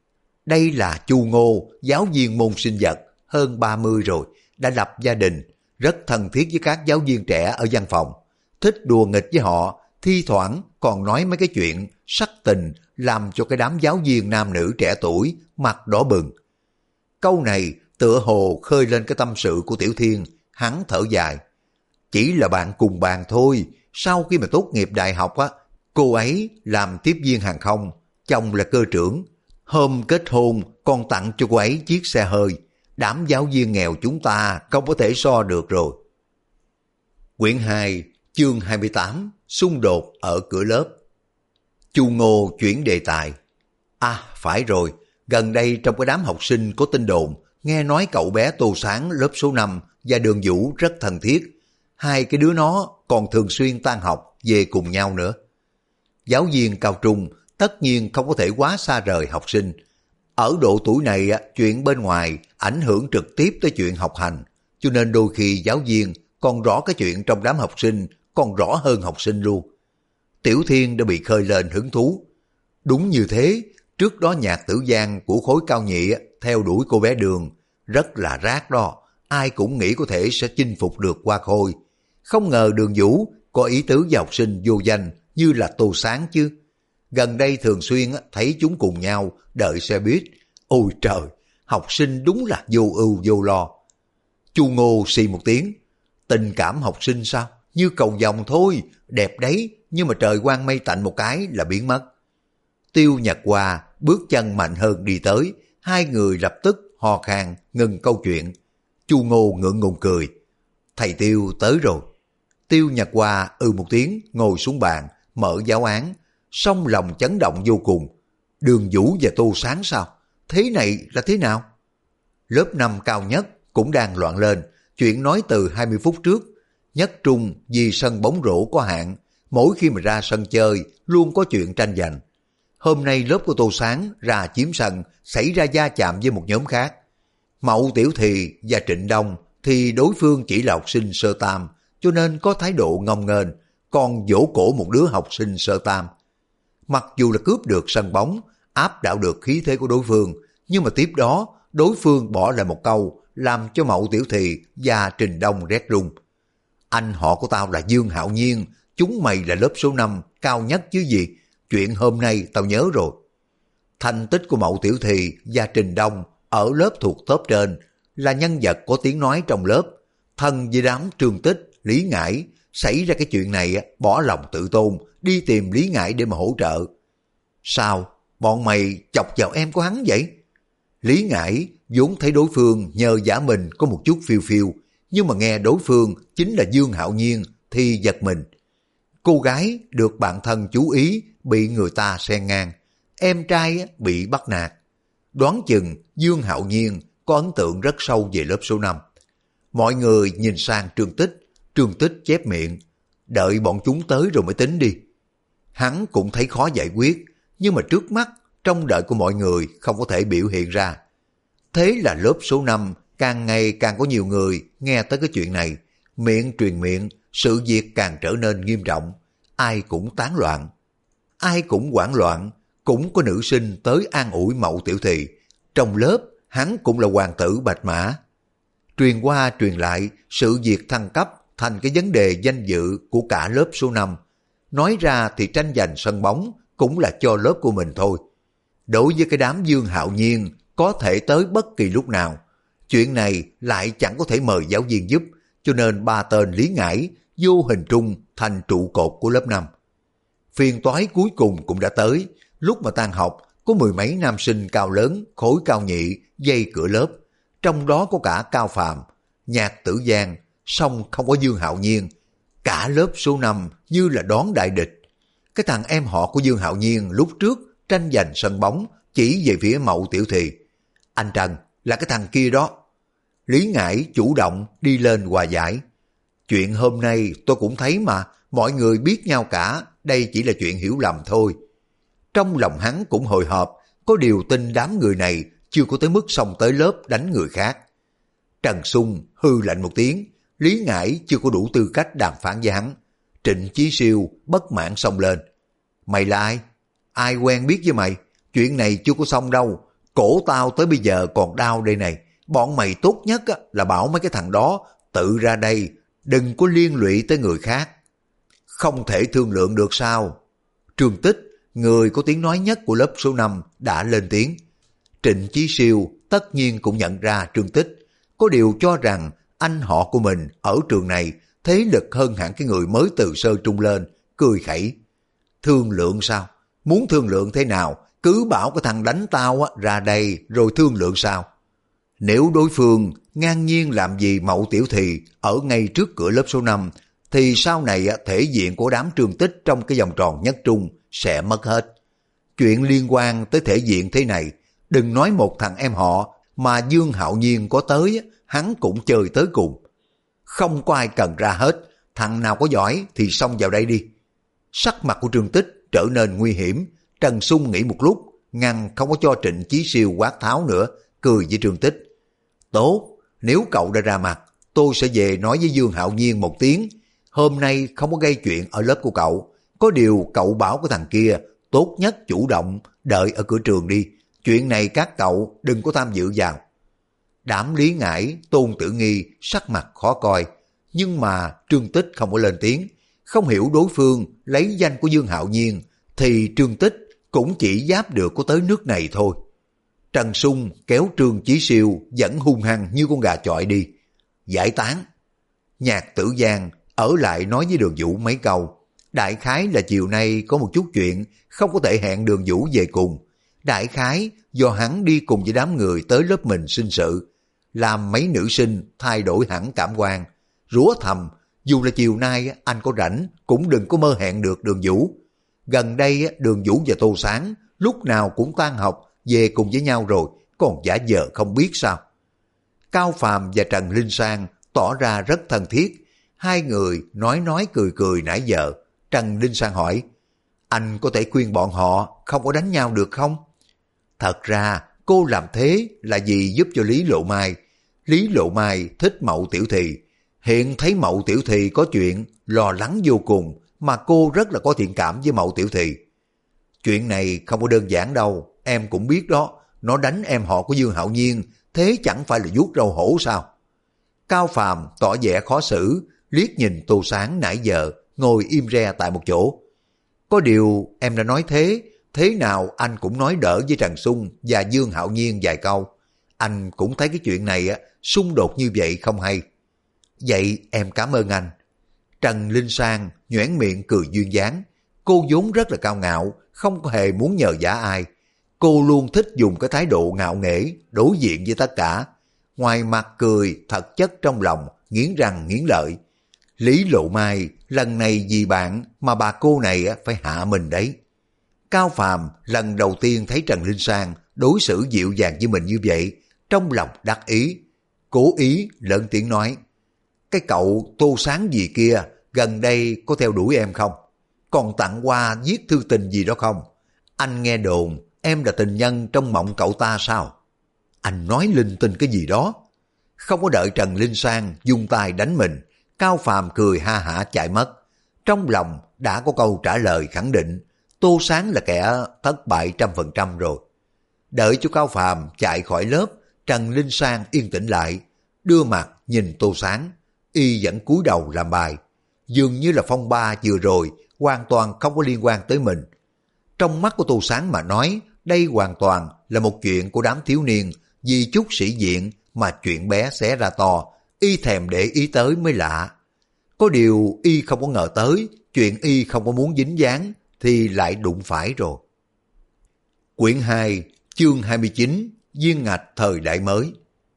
Đây là Chu Ngô, giáo viên môn sinh vật, hơn 30 rồi, đã lập gia đình, rất thân thiết với các giáo viên trẻ ở văn phòng, thích đùa nghịch với họ, thi thoảng còn nói mấy cái chuyện sắc tình làm cho cái đám giáo viên nam nữ trẻ tuổi mặt đỏ bừng. Câu này tựa hồ khơi lên cái tâm sự của Tiểu Thiên, hắn thở dài. Chỉ là bạn cùng bàn thôi, sau khi mà tốt nghiệp đại học á, cô ấy làm tiếp viên hàng không, chồng là cơ trưởng. Hôm kết hôn còn tặng cho cô ấy chiếc xe hơi, đám giáo viên nghèo chúng ta không có thể so được rồi. Quyển 2, chương 28, xung đột ở cửa lớp. Chu Ngô chuyển đề tài. À, phải rồi, gần đây trong cái đám học sinh có tin đồn, nghe nói cậu bé Tô Sáng lớp số 5 và Đường Vũ rất thân thiết. Hai cái đứa nó còn thường xuyên tan học về cùng nhau nữa. Giáo viên cao trung tất nhiên không có thể quá xa rời học sinh. Ở độ tuổi này, chuyện bên ngoài ảnh hưởng trực tiếp tới chuyện học hành, cho nên đôi khi giáo viên còn rõ cái chuyện trong đám học sinh, còn rõ hơn học sinh luôn. Tiểu Thiên đã bị khơi lên hứng thú. Đúng như thế, trước đó Nhạc Tử Giang của khối cao nhị theo đuổi cô bé Đường, rất là rác đó, ai cũng nghĩ có thể sẽ chinh phục được Hoa Khôi. Không ngờ Đường Vũ có ý tứ với học sinh vô danh như là Tô Sáng chứ. Gần đây thường xuyên thấy chúng cùng nhau đợi xe buýt. Ôi trời, học sinh đúng là vô ưu vô lo. Chu Ngô xì một tiếng. Tình cảm học sinh sao? Như cầu vồng thôi, đẹp đấy, nhưng mà trời quang mây tạnh một cái là biến mất. Tiêu Nhật Hoa bước chân mạnh hơn đi tới, hai người lập tức hò khan ngừng câu chuyện. Chu Ngô ngượng ngùng cười. Thầy Tiêu tới rồi. Tiêu Nhật Hoa một tiếng ngồi xuống bàn, mở giáo án, song lòng chấn động vô cùng. Đường Vũ và Tô Sáng sao? Thế này là thế nào? Lớp 5 cao nhất cũng đang loạn lên, chuyện nói từ 20 phút trước. Nhất trung vì sân bóng rổ có hạn, mỗi khi mà ra sân chơi luôn có chuyện tranh giành. Hôm nay lớp của Tô Sáng ra chiếm sân, xảy ra va chạm với một nhóm khác. Mậu Tiểu Thì và Trịnh Đông thì đối phương chỉ là học sinh sơ tam, cho nên có thái độ ngông nghênh, còn vỗ cổ một đứa học sinh sơ tam. Mặc dù là cướp được sân bóng, áp đảo được khí thế của đối phương, nhưng mà tiếp đó đối phương bỏ lại một câu làm cho Mậu Tiểu Thì và Trình Đông rét run. Anh họ của tao là Dương Hạo Nhiên, chúng mày là lớp số 5 cao nhất chứ gì, chuyện hôm nay tao nhớ rồi. Thành tích của Mậu Tiểu Thì và Trình Đông ở lớp thuộc top trên, là nhân vật có tiếng nói trong lớp, thân với đám Trương Tích, Lý Ngải. Xảy ra cái chuyện này bỏ lòng tự tôn, đi tìm Lý Ngải để mà hỗ trợ. Sao? Bọn mày chọc vào em của hắn vậy? Lý Ngải vốn thấy đối phương nhờ giả mình có một chút phiêu phiêu, nhưng mà nghe đối phương chính là Dương Hạo Nhiên thì giật mình. Cô gái được bạn thân chú ý bị người ta xen ngang, em trai bị bắt nạt. Đoán chừng Dương Hạo Nhiên có ấn tượng rất sâu về lớp số 5. Mọi người nhìn sang Trương Tích chép miệng, đợi bọn chúng tới rồi mới tính đi. Hắn cũng thấy khó giải quyết, nhưng mà trước mắt, trông đợi của mọi người không có thể biểu hiện ra. Thế là lớp số 5 càng ngày càng có nhiều người nghe tới cái chuyện này, miệng truyền miệng, sự việc càng trở nên nghiêm trọng, ai cũng tán loạn. Ai cũng hoảng loạn, cũng có nữ sinh tới an ủi Mậu Tiểu Thì. Trong lớp, hắn cũng là hoàng tử bạch mã. Truyền qua truyền lại, sự việc thăng cấp thành cái vấn đề danh dự của cả lớp số 5. Nói ra thì tranh giành sân bóng cũng là cho lớp của mình thôi. Đối với cái đám Dương Hạo Nhiên có thể tới bất kỳ lúc nào. Chuyện này lại chẳng có thể mời giáo viên giúp, cho nên ba tên Lý Ngải vô hình trung thành trụ cột của lớp 5. Phiên toái cuối cùng cũng đã tới, lúc mà tan học có mười mấy nam sinh cao lớn, khối cao nhị, dây cửa lớp, trong đó có cả Cao Phàm, Nhạc Tử Giang, song không có Dương Hạo Nhiên. Cả lớp số 5 như là đón đại địch. Cái thằng em họ của Dương Hạo Nhiên lúc trước tranh giành sân bóng chỉ về phía Mậu Tiểu Thì. Anh Trần, là cái thằng kia đó. Lý Ngải chủ động đi lên hòa giải. Chuyện hôm nay tôi cũng thấy mà, mọi người biết nhau cả, đây chỉ là chuyện hiểu lầm thôi. Trong lòng hắn cũng hồi hộp, có điều tin đám người này chưa có tới mức xông tới lớp đánh người khác. Trần Xung hư lạnh một tiếng, Lý Ngải chưa có đủ tư cách đàm phán với hắn. Trịnh Chí Siêu bất mãn xông lên. Mày là ai? Ai quen biết với mày? Chuyện này chưa có xong đâu. Cổ tao tới bây giờ còn đau đây này. Bọn mày tốt nhất là bảo mấy cái thằng đó tự ra đây, đừng có liên lụy tới người khác. Không thể thương lượng được sao? Trương Tích, người có tiếng nói nhất của lớp số 5, đã lên tiếng. Trịnh Chí Siêu tất nhiên cũng nhận ra Trương Tích, có điều cho rằng anh họ của mình ở trường này thế lực hơn hẳn cái người mới từ sơ trung lên, cười khẩy. Thương lượng sao? Muốn thương lượng thế nào? Cứ bảo cái thằng đánh tao ra đây rồi thương lượng sao? Nếu đối phương ngang nhiên làm gì Mậu Tiểu Thì ở ngay trước cửa lớp số 5, thì sau này thể diện của đám Trương Tích trong cái vòng tròn nhất trung sẽ mất hết. Chuyện liên quan tới thể diện thế này, đừng nói một thằng em họ, mà Dương Hạo Nhiên có tới, hắn cũng chơi tới cùng. Không có ai cần ra hết, thằng nào có giỏi thì xông vào đây đi. Sắc mặt của Trương Tích trở nên nguy hiểm. Trần Xung nghĩ một lúc, ngăn không có cho Trịnh Chí Siêu quát tháo nữa, cười với Trương Tích. Tốt, nếu cậu đã ra mặt, tôi sẽ về nói với Dương Hạo Nhiên một tiếng. Hôm nay không có gây chuyện ở lớp của cậu, có điều cậu bảo cái thằng kia tốt nhất chủ động đợi ở cửa trường đi. Chuyện này các cậu đừng có tham dự vào. Đám Lý Ngải, Tôn Tử Nghi sắc mặt khó coi, nhưng mà Trương Tích không có lên tiếng. Không hiểu đối phương lấy danh của Dương Hạo Nhiên thì Trương Tích cũng chỉ giáp được có tới nước này thôi. Trần Xung kéo Trương Chí Siêu dẫn hung hăng như con gà chọi đi. Giải tán. Nhạc Tử Giang ở lại nói với Đường Vũ mấy câu. Đại khái là chiều nay có một chút chuyện, không có thể hẹn Đường Vũ về cùng. Đại khái do hắn đi cùng với đám người tới lớp mình sinh sự, làm mấy nữ sinh thay đổi hẳn cảm quan. Rủa thầm, dù là chiều nay anh có rảnh cũng đừng có mơ hẹn được Đường Vũ. Gần đây Đường Vũ và Tô Sáng lúc nào cũng tan học về cùng với nhau rồi, còn giả vờ không biết sao. Cao Phàm và Trần Linh Sang tỏ ra rất thân thiết. Hai người nói cười cười nãy giờ. Trần Linh Sang hỏi, anh có thể khuyên bọn họ không có đánh nhau được không? Thật ra cô làm thế là vì giúp cho Lý Lộ Mai. Lý Lộ Mai thích Mậu Tiểu Thì. Hiện thấy Mậu Tiểu Thì có chuyện, lo lắng vô cùng, mà cô rất là có thiện cảm với Mậu Tiểu Thì. Chuyện này không có đơn giản đâu, em cũng biết đó, nó đánh em họ của Dương Hạo Nhiên, thế chẳng phải là vuốt râu hổ sao? Cao Phàm tỏ vẻ khó xử, liếc nhìn Tô Sáng nãy giờ, ngồi im re tại một chỗ. Có điều em đã nói thế nào anh cũng nói đỡ với Trần Xung và Dương Hạo Nhiên vài câu. Anh cũng thấy cái chuyện này xung đột như vậy không hay. Vậy em cảm ơn anh. Trần Linh Sang nhoẻn miệng cười duyên dáng. Cô vốn rất là cao ngạo, không có hề muốn nhờ vả ai. Cô luôn thích dùng cái thái độ ngạo nghễ đối diện với tất cả. Ngoài mặt cười, thật chất trong lòng nghiến răng nghiến lợi. Lý Lộ Mai lần này vì bạn mà bà cô này phải hạ mình đấy. Cao Phàm lần đầu tiên thấy Trần Linh Sang đối xử dịu dàng với mình như vậy, trong lòng đắc ý, cố ý lớn tiếng nói: cái cậu Tô Sáng gì kia gần đây có theo đuổi em không? Còn tặng quà viết thư tình gì đó không? Anh nghe đồn em là tình nhân trong mộng cậu ta sao? Anh nói linh tinh cái gì đó? Không có đợi Trần Linh Sang dùng tay đánh mình, Cao Phàm cười ha hả chạy mất. Trong lòng đã có câu trả lời khẳng định Tô Sáng là kẻ thất bại 100% rồi. Đợi cho Cao Phàm chạy khỏi lớp, Trần Linh Sang yên tĩnh lại, đưa mặt nhìn Tô Sáng, y vẫn cúi đầu làm bài. Dường như là phong ba vừa rồi hoàn toàn không có liên quan tới mình. Trong mắt của Tô Sáng mà nói, đây hoàn toàn là một chuyện của đám thiếu niên vì chút sĩ diện mà chuyện bé xé ra to, y thèm để ý tới mới lạ. Có điều y không có ngờ tới, chuyện y không có muốn dính dáng thì lại đụng phải rồi. Quyển 2, chương 29, viên ngạch thời đại mới.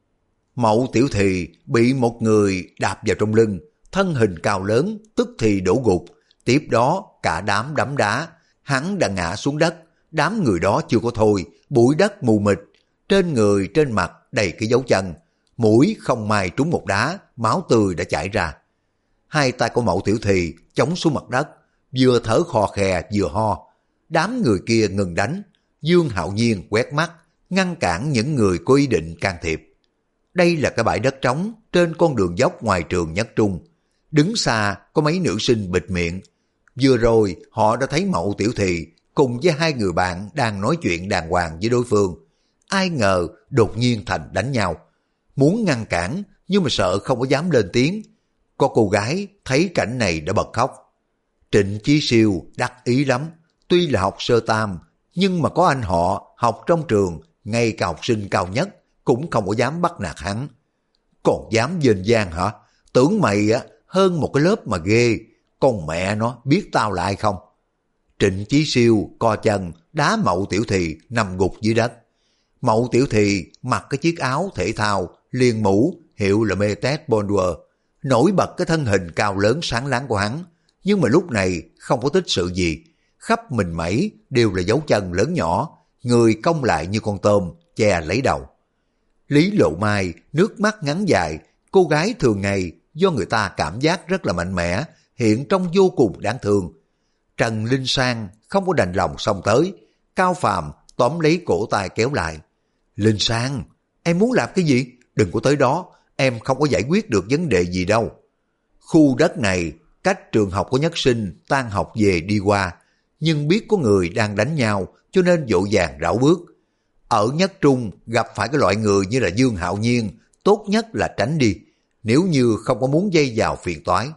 Mậu Tiểu Thì bị một người đạp vào trong lưng, thân hình cao lớn, tức thì đổ gục. Tiếp đó cả đám đấm đá, hắn đã ngã xuống đất. Đám người đó chưa có thôi, bụi đất mù mịt, trên người trên mặt đầy cái dấu chân. Mũi không may trúng một đá, máu tươi đã chảy ra. Hai tay của Mậu Tiểu Thì chống xuống mặt đất, vừa thở khò khè vừa ho. Đám người kia ngừng đánh. Dương Hạo Nhiên quét mắt, ngăn cản những người có ý định can thiệp. Đây là cái bãi đất trống trên con đường dốc ngoài trường Nhất Trung. Đứng xa có mấy nữ sinh bịt miệng. Vừa rồi họ đã thấy Mậu Tiểu Thì cùng với hai người bạn đang nói chuyện đàng hoàng với đối phương. Ai ngờ đột nhiên thành đánh nhau. Muốn ngăn cản nhưng mà sợ không có dám lên tiếng. Có cô gái thấy cảnh này đã bật khóc. Trịnh Chí Siêu đắc ý lắm. Tuy là học sơ tam nhưng mà có anh họ học trong trường, ngay cả học sinh cao nhất cũng không có dám bắt nạt hắn. Còn dám dên gian hả? Tưởng mày hơn một cái lớp mà ghê. Con mẹ nó biết tao là ai không? Trịnh Chí Siêu co chân đá Mậu Tiểu Thì nằm gục dưới đất. Mậu Tiểu Thì mặc cái chiếc áo thể thao liền mũ hiệu là Metes Bondour, nổi bật cái thân hình cao lớn sáng láng của hắn. Nhưng mà lúc này không có tích sự gì, khắp mình mẩy đều là dấu chân lớn nhỏ, người cong lại như con tôm che lấy đầu. Lý Lộ Mai nước mắt ngắn dài, cô gái thường ngày do người ta cảm giác rất là mạnh mẽ, hiện trông vô cùng đáng thương. Trần Linh Sang không có đành lòng xông tới, Cao Phàm tóm lấy cổ tay kéo lại. Linh Sang, em muốn làm cái gì? Đừng có tới đó, em không có giải quyết được vấn đề gì đâu. Khu đất này cách trường học của Nhất Sinh tan học về đi qua, nhưng biết có người đang đánh nhau cho nên vội vàng rảo bước. Ở Nhất Trung gặp phải cái loại người như là Dương Hạo Nhiên, tốt nhất là tránh đi, nếu như không có muốn dây vào phiền toái.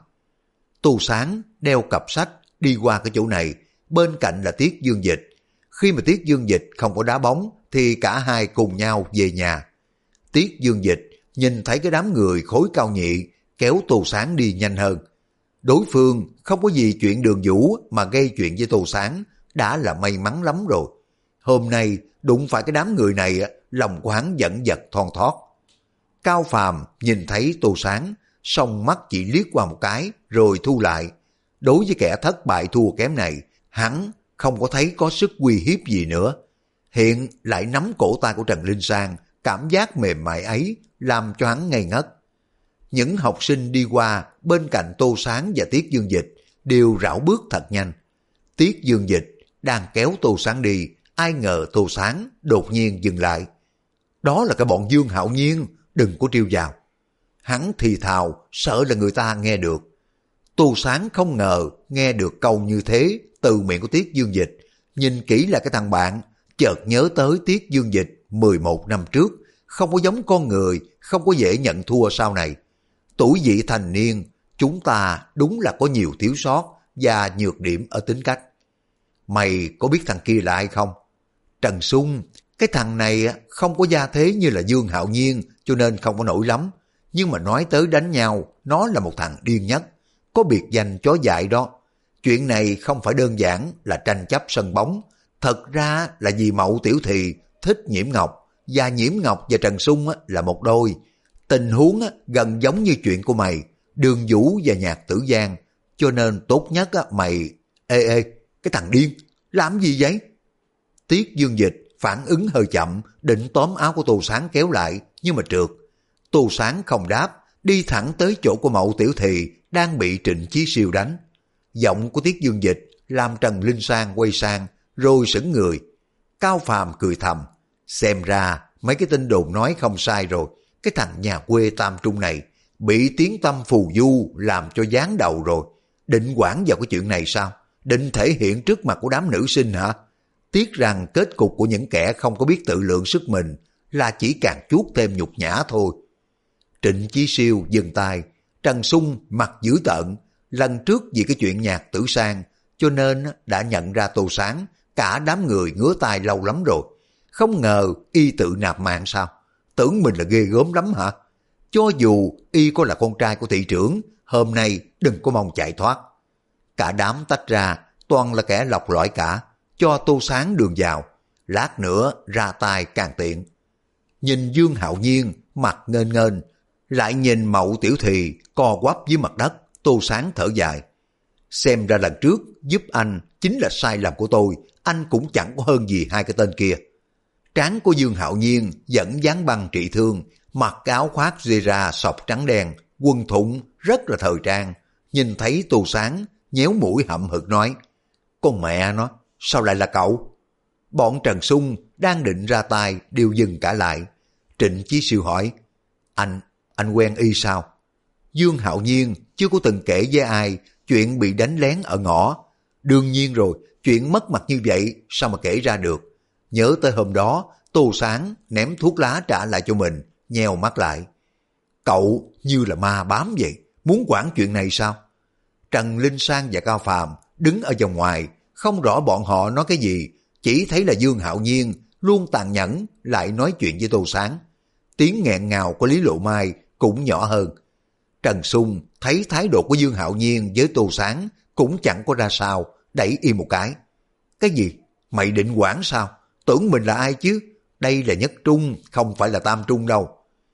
Tô Sáng đeo cặp sách đi qua cái chỗ này, bên cạnh là Tiết Dương Dịch. Khi mà Tiết Dương Dịch không có đá bóng thì cả hai cùng nhau về nhà. Tiết Dương Dịch nhìn thấy cái đám người khối cao nhị kéo Tô Sáng đi nhanh hơn. Đối phương không có gì chuyện Đường Vũ mà gây chuyện với Tô Sáng đã là may mắn lắm rồi. Hôm nay đụng phải cái đám người này, lòng của hắn giận giật thon thót. Cao Phàm nhìn thấy Tô Sáng, song mắt chỉ liếc qua một cái rồi thu lại. Đối với kẻ thất bại thua kém này, hắn không có thấy có sức uy hiếp gì nữa. Hiện lại nắm cổ tay của Trần Linh Sang, cảm giác mềm mại ấy làm cho hắn ngây ngất. Những học sinh đi qua bên cạnh Tô Sáng và Tiết Dương Dịch đều rảo bước thật nhanh. Tiết Dương Dịch đang kéo Tô Sáng đi, ai ngờ Tô Sáng đột nhiên dừng lại. Đó là cái bọn Dương Hạo Nhiên, đừng có trêu vào. Hắn thì thào, sợ là người ta nghe được. Tô Sáng không ngờ nghe được câu như thế từ miệng của Tiết Dương Dịch. Nhìn kỹ là cái thằng bạn, chợt nhớ tới Tiết Dương Dịch 11 năm trước, không có giống con người, không có dễ nhận thua sau này. Tuổi vị thành niên, chúng ta đúng là có nhiều thiếu sót và nhược điểm ở tính cách. Mày có biết thằng kia là ai không? Trần Sung, cái thằng này không có gia thế như là Dương Hạo Nhiên cho nên không có nổi lắm. Nhưng mà nói tới đánh nhau, nó là một thằng điên nhất, có biệt danh chó dại đó. Chuyện này không phải đơn giản là tranh chấp sân bóng. Thật ra là vì Mậu Tiểu Thì thích Nhiễm Ngọc, và Nhiễm Ngọc và Trần Sung là một đôi. Tình huống gần giống như chuyện của mày, Đường Vũ và Nhạc Tử Giang, cho nên tốt nhất mày... Ê, cái thằng điên, làm gì vậy? Tiết Dương Dịch phản ứng hơi chậm, định tóm áo của Tô Sáng kéo lại, nhưng mà trượt. Tô Sáng không đáp, đi thẳng tới chỗ của Mậu Tiểu Thì đang bị Trịnh Chí Siêu đánh. Giọng của Tiết Dương Dịch làm Trần Linh Sang quay sang, rồi sững người. Cao Phàm cười thầm, xem ra mấy cái tin đồn nói không sai rồi, cái thằng nhà quê Tam Trung này bị tiếng tâm phù du làm cho giáng đầu rồi. Định quản vào cái chuyện này sao? Định thể hiện trước mặt của đám nữ sinh hả? Tiếc rằng kết cục của những kẻ không có biết tự lượng sức mình là chỉ càng chuốt thêm nhục nhã thôi. Trịnh Chí Siêu dừng tay, Trần Sung mặt dữ tợn, lần trước vì cái chuyện Nhạc Tử Sang cho nên đã nhận ra Tô Sáng, cả đám người ngứa tai lâu lắm rồi. Không ngờ y tự nạp mạng sao? Tưởng mình là ghê gớm lắm hả? Cho dù y có là con trai của thị trưởng, hôm nay đừng có mong chạy thoát. Cả đám tách ra, toàn là kẻ lọc lõi cả, cho Tô Sáng đường vào, lát nữa ra tay càng tiện. Nhìn Dương Hạo Nhiên mặt nghênh nghênh, lại nhìn Mậu Tiểu Thì co quắp dưới mặt đất, Tô Sáng thở dài. Xem ra lần trước giúp anh chính là sai lầm của tôi, anh cũng chẳng có hơn gì hai cái tên kia. Trán của Dương Hạo Nhiên vẫn dán băng trị thương, mặc áo khoác zebra sọc trắng đen, quần thụng rất là thời trang. Nhìn thấy Tô Sáng, nhéo mũi hậm hực nói, con mẹ nó, sao lại là cậu? Bọn Trần Sung đang định ra tay đều dừng cả lại. Trịnh Chí Siêu hỏi, anh quen y sao? Dương Hạo Nhiên chưa có từng kể với ai chuyện bị đánh lén ở ngõ. Đương nhiên rồi, chuyện mất mặt như vậy sao mà kể ra được. Nhớ tới hôm đó, Tô Sáng ném thuốc lá trả lại cho mình, nheo mắt lại. Cậu như là ma bám vậy, muốn quản chuyện này sao? Trần Linh Sang và Cao Phàm đứng ở vòng ngoài, không rõ bọn họ nói cái gì, chỉ thấy là Dương Hạo Nhiên luôn tàn nhẫn lại nói chuyện với Tô Sáng. Tiếng nghẹn ngào của Lý Lộ Mai cũng nhỏ hơn. Trần Sung thấy thái độ của Dương Hạo Nhiên với Tô Sáng cũng chẳng có ra sao, đẩy y một cái. Cái gì? Mày định quản sao? Tưởng mình là ai chứ? Đây là Nhất Trung, không phải là Tam Trung đâu.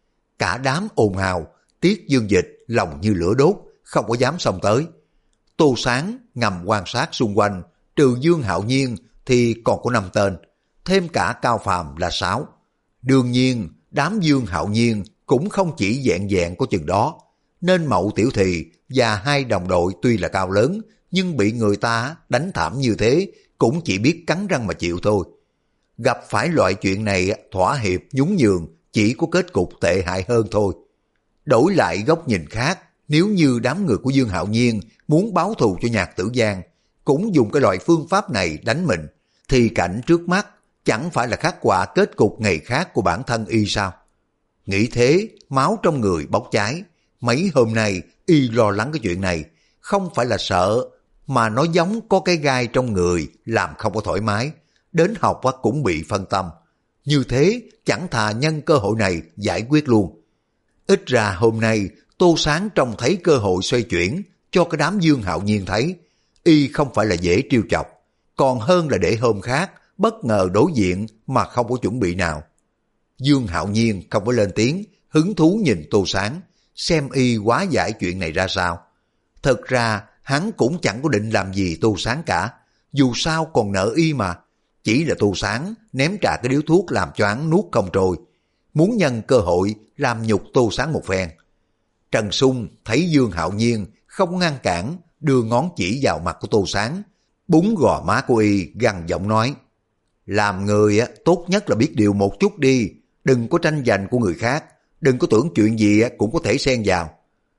Cả đám ồn ào, Tiết Dương Dịch lòng như lửa đốt, không có dám xông tới. Tô Sáng ngầm quan sát xung quanh, trừ Dương Hạo Nhiên thì còn có 5 tên, thêm cả Cao Phàm là 6. Đương nhiên, đám Dương Hạo Nhiên cũng không chỉ vẹn vẹn có chừng đó, nên Mậu Tiểu Thì và hai đồng đội tuy là cao lớn, nhưng bị người ta đánh thảm như thế, cũng chỉ biết cắn răng mà chịu thôi. Gặp phải loại chuyện này, thỏa hiệp nhún nhường chỉ có kết cục tệ hại hơn thôi. Đổi lại góc nhìn khác, nếu như đám người của Dương Hạo Nhiên muốn báo thù cho Nhạc Tử Giang, cũng dùng cái loại phương pháp này đánh mình, thì cảnh trước mắt chẳng phải là khắc họa kết cục ngày khác của bản thân y sao? Nghĩ thế, máu trong người bốc cháy. Mấy hôm nay y lo lắng cái chuyện này, không phải là sợ, mà nó giống có cái gai trong người làm không có thoải mái, đến học cũng bị phân tâm. Như thế chẳng thà nhân cơ hội này giải quyết luôn. Ít ra hôm nay Tô Sáng trông thấy cơ hội xoay chuyển cho cái đám Dương Hạo Nhiên thấy, y không phải là dễ trêu chọc, còn hơn là để hôm khác bất ngờ đối diện mà không có chuẩn bị nào. Dương Hạo Nhiên không có lên tiếng, hứng thú nhìn Tô Sáng, xem y hóa giải chuyện này ra sao. Thật ra hắn cũng chẳng có định làm gì Tô Sáng cả, dù sao còn nợ y mà. Chỉ là Tô Sáng ném trả cái điếu thuốc làm cho hắn nuốt không trôi, muốn nhân cơ hội làm nhục Tô Sáng một phen. Trần Sung thấy Dương Hạo Nhiên không ngăn cản, đưa ngón chỉ vào mặt của Tô Sáng, búng gò má của y gằn giọng nói, làm người tốt nhất là biết điều một chút đi, đừng có tranh giành của người khác, đừng có tưởng chuyện gì cũng có thể xen vào.